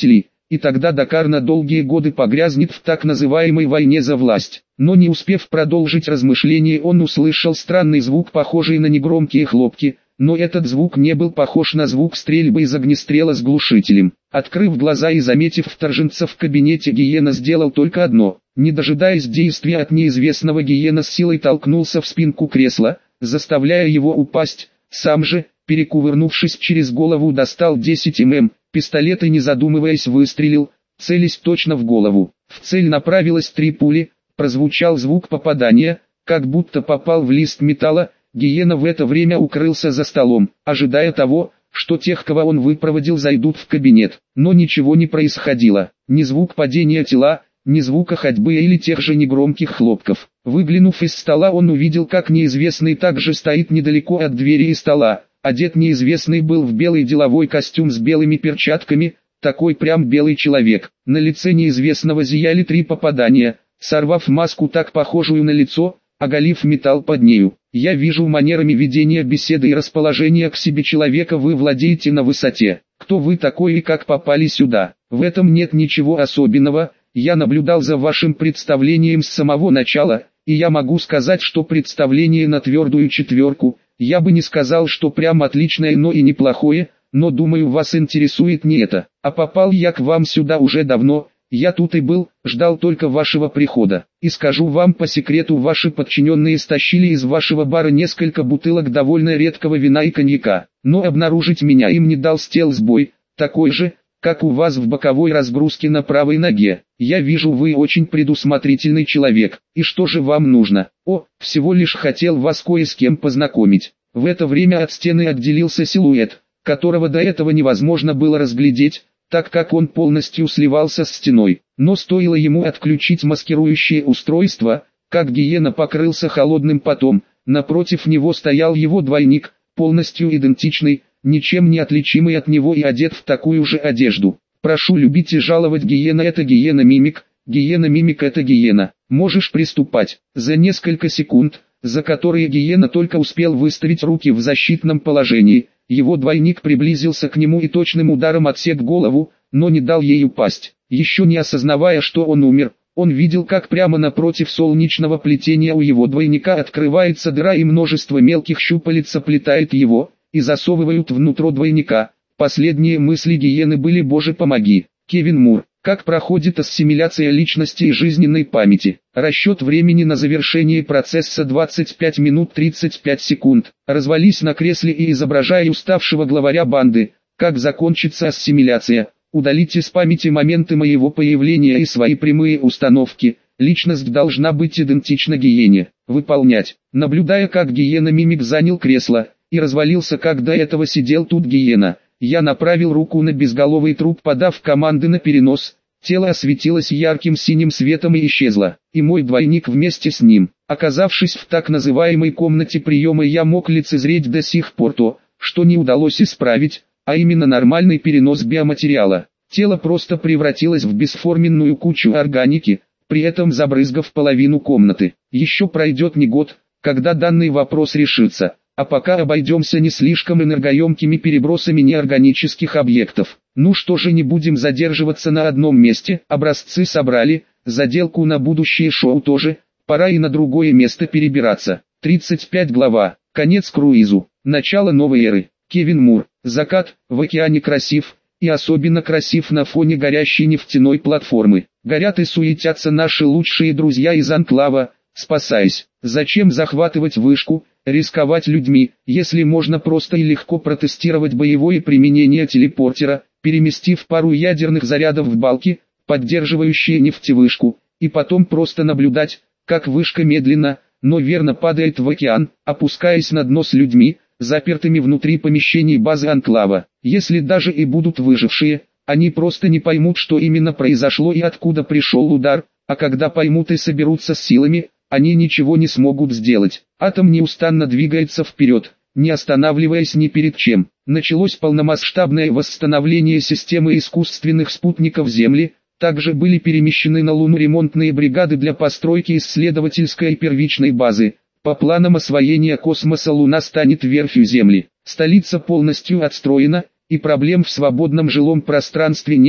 и тогда Дакар на долгие годы погрязнет в так называемой войне за власть. Но не успев продолжить размышления, он услышал странный звук, похожий на негромкие хлопки, но этот звук не был похож на звук стрельбы из огнестрела с глушителем. Открыв глаза и заметив вторженца в кабинете, Гиена сделал только одно. Не дожидаясь действия от неизвестного, Гиена с силой толкнулся в спинку кресла, заставляя его упасть. Сам же, перекувырнувшись через голову, достал 10 мм, пистолет и не задумываясь выстрелил, целясь точно в голову. В цель направилось 3 пули, прозвучал звук попадания, как будто попал в лист металла. Гиена в это время укрылся за столом, ожидая того, что тех, кого он выпроводил, зайдут в кабинет. Но ничего не происходило, ни звук падения тела, ни звука ходьбы или тех же негромких хлопков. Выглянув из стола, он увидел, как неизвестный также стоит недалеко от двери и стола. Одет неизвестный был в белый деловой костюм с белыми перчатками, такой прям белый человек. На лице неизвестного зияли 3 попадания. Сорвав маску, так похожую на лицо, оголив металл под нею. «Я вижу, манерами ведения беседы и расположения к себе человека вы владеете на высоте. Кто вы такой и как попали сюда? В этом нет ничего особенного, я наблюдал за вашим представлением с самого начала, и я могу сказать, что представление на твердую 4, я бы не сказал, что прям отличное, но и неплохое, но думаю, вас интересует не это. А попал я к вам сюда уже давно. Я тут и был, ждал только вашего прихода. И скажу вам по секрету, ваши подчиненные стащили из вашего бара несколько бутылок довольно редкого вина и коньяка. Но обнаружить меня им не дал стелс-бой, такой же, как у вас в боковой разгрузке на правой ноге. Я вижу, вы очень предусмотрительный человек. И что же вам нужно? О, всего лишь хотел вас кое с кем познакомить. В это время от стены отделился силуэт, которого до этого невозможно было разглядеть, так как он полностью сливался с стеной. Но стоило ему отключить маскирующее устройство, как Гиена покрылся холодным потом. Напротив него стоял его двойник, полностью идентичный, ничем не отличимый от него и одет в такую же одежду. Прошу любить и жаловать, Гиена — это Гиена-мимик, Гиена-мимик — это Гиена. Можешь приступать. За несколько секунд, за которые Гиена только успел выставить руки в защитном положении, его двойник приблизился к нему и точным ударом отсек голову, но не дал ей упасть. Еще не осознавая, что он умер, он видел, как прямо напротив солнечного плетения у его двойника открывается дыра и множество мелких щупалец оплетает его и засовывают внутрь двойника. Последние мысли Гиены были: «Боже, помоги». Кевин Мур. Как проходит ассимиляция личности и жизненной памяти? Расчет времени на завершение процесса 25 минут 35 секунд. Развались на кресле и изображая уставшего главаря банды. Как закончится ассимиляция? Удалите из памяти моменты моего появления и свои прямые установки. Личность должна быть идентична Гиене. Выполнять. Наблюдая, как Гиена-мимик занял кресло и развалился, как до этого сидел тут Гиена, я направил руку на безголовый труп, подав команды на перенос. Тело осветилось ярким синим светом и исчезло, и мой двойник вместе с ним. Оказавшись в так называемой комнате приема, я мог лицезреть до сих пор то, что не удалось исправить, а именно нормальный перенос биоматериала. Тело просто превратилось в бесформенную кучу органики, при этом забрызгав половину комнаты. Еще пройдет не год, когда данный вопрос решится. А пока обойдемся не слишком энергоемкими перебросами неорганических объектов. Ну что же, не будем задерживаться на одном месте, образцы собрали, заделку на будущее шоу тоже, пора и на другое место перебираться. 35 глава, конец круизу, начало новой эры. Кевин Мур. Закат в океане красив, и особенно красив на фоне горящей нефтяной платформы. Горят и суетятся наши лучшие друзья из анклава, спасаясь. Зачем захватывать вышку, рисковать людьми, если можно просто и легко протестировать боевое применение телепортера, переместив пару ядерных зарядов в балки, поддерживающие нефтевышку, и потом просто наблюдать, как вышка медленно, но верно падает в океан, опускаясь на дно с людьми, запертыми внутри помещений базы анклава. Если даже и будут выжившие, они просто не поймут, что именно произошло и откуда пришел удар, а когда поймут и соберутся с силами, они ничего не смогут сделать. Атом неустанно двигается вперед, не останавливаясь ни перед чем. Началось полномасштабное восстановление системы искусственных спутников Земли, также были перемещены на Луну ремонтные бригады для постройки исследовательской и первичной базы. По планам освоения космоса Луна станет верфью Земли. Столица полностью отстроена, и проблем в свободном жилом пространстве нету,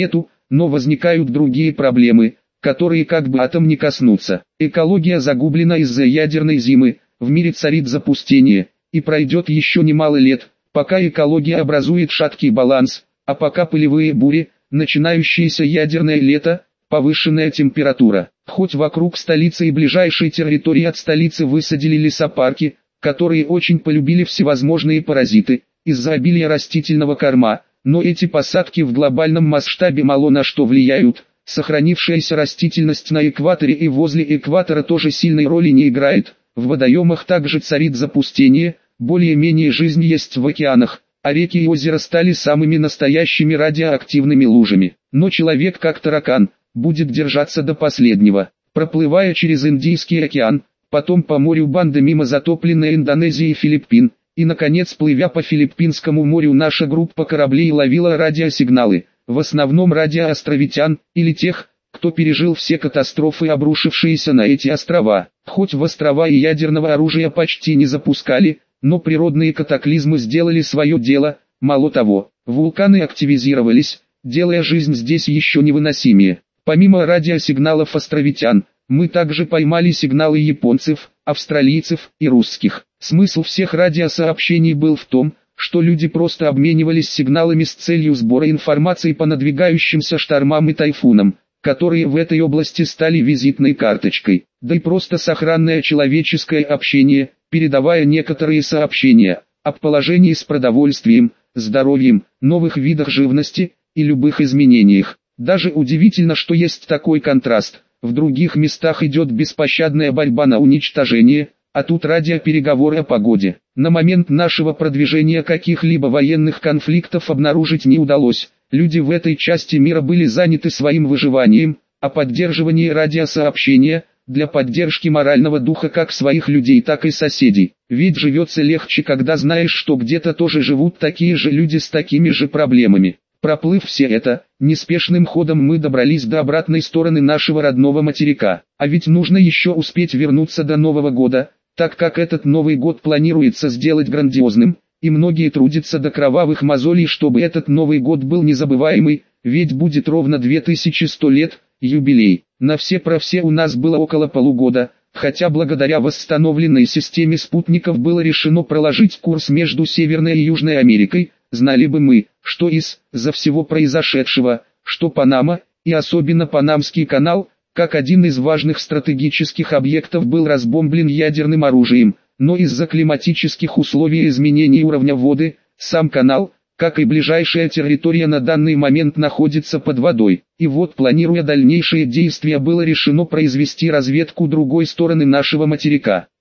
но возникают другие проблемы, которые как бы атом не коснутся. Экология загублена из-за ядерной зимы, в мире царит запустение, и пройдет еще немало лет, пока экология образует шаткий баланс, а пока пылевые бури, начинающееся ядерное лето, повышенная температура. Хоть вокруг столицы и ближайшей территории от столицы высадили лесопарки, которые очень полюбили всевозможные паразиты, из-за обилия растительного корма, но эти посадки в глобальном масштабе мало на что влияют. Сохранившаяся растительность на экваторе и возле экватора тоже сильной роли не играет. В водоемах также царит запустение, более-менее жизнь есть в океанах, а реки и озера стали самыми настоящими радиоактивными лужами. Но человек как таракан, будет держаться до последнего, проплывая через Индийский океан, потом по морю Банды мимо затопленной Индонезии и Филиппин, и наконец плывя по Филиппинскому морю наша группа кораблей ловила радиосигналы, в основном радиоостровитян, или тех, кто пережил все катастрофы, обрушившиеся на эти острова. Хоть в острова и ядерного оружия почти не запускали, но природные катаклизмы сделали свое дело, мало того, вулканы активизировались, делая жизнь здесь еще невыносимее. Помимо радиосигналов островитян, мы также поймали сигналы японцев, австралийцев и русских. Смысл всех радиосообщений был в том, что люди просто обменивались сигналами с целью сбора информации по надвигающимся штормам и тайфунам, которые в этой области стали визитной карточкой, да и просто сохранное человеческое общение, передавая некоторые сообщения об положении с продовольствием, здоровьем, новых видах живности и любых изменениях. Даже удивительно, что есть такой контраст. В других местах идет беспощадная борьба на уничтожение, а тут радиопереговоры о погоде. На момент нашего продвижения каких-либо военных конфликтов обнаружить не удалось. Люди в этой части мира были заняты своим выживанием, а поддерживание радиосообщения для поддержки морального духа как своих людей, так и соседей. Ведь живется легче, когда знаешь, что где-то тоже живут такие же люди с такими же проблемами. Проплыв все это, неспешным ходом мы добрались до обратной стороны нашего родного материка. А ведь нужно еще успеть вернуться до Нового года, так как этот Новый год планируется сделать грандиозным, и многие трудятся до кровавых мозолей, чтобы этот Новый год был незабываемый, ведь будет ровно 2100 лет, юбилей. На все про все у нас было около полугода, хотя благодаря восстановленной системе спутников было решено проложить курс между Северной и Южной Америкой. Знали бы мы, что из-за всего произошедшего, что Панама, и особенно Панамский канал, как один из важных стратегических объектов был разбомблен ядерным оружием, но из-за климатических условий и изменений уровня воды, сам канал, как и ближайшая территория на данный момент находится под водой. И вот, планируя дальнейшие действия, было решено произвести разведку другой стороны нашего материка.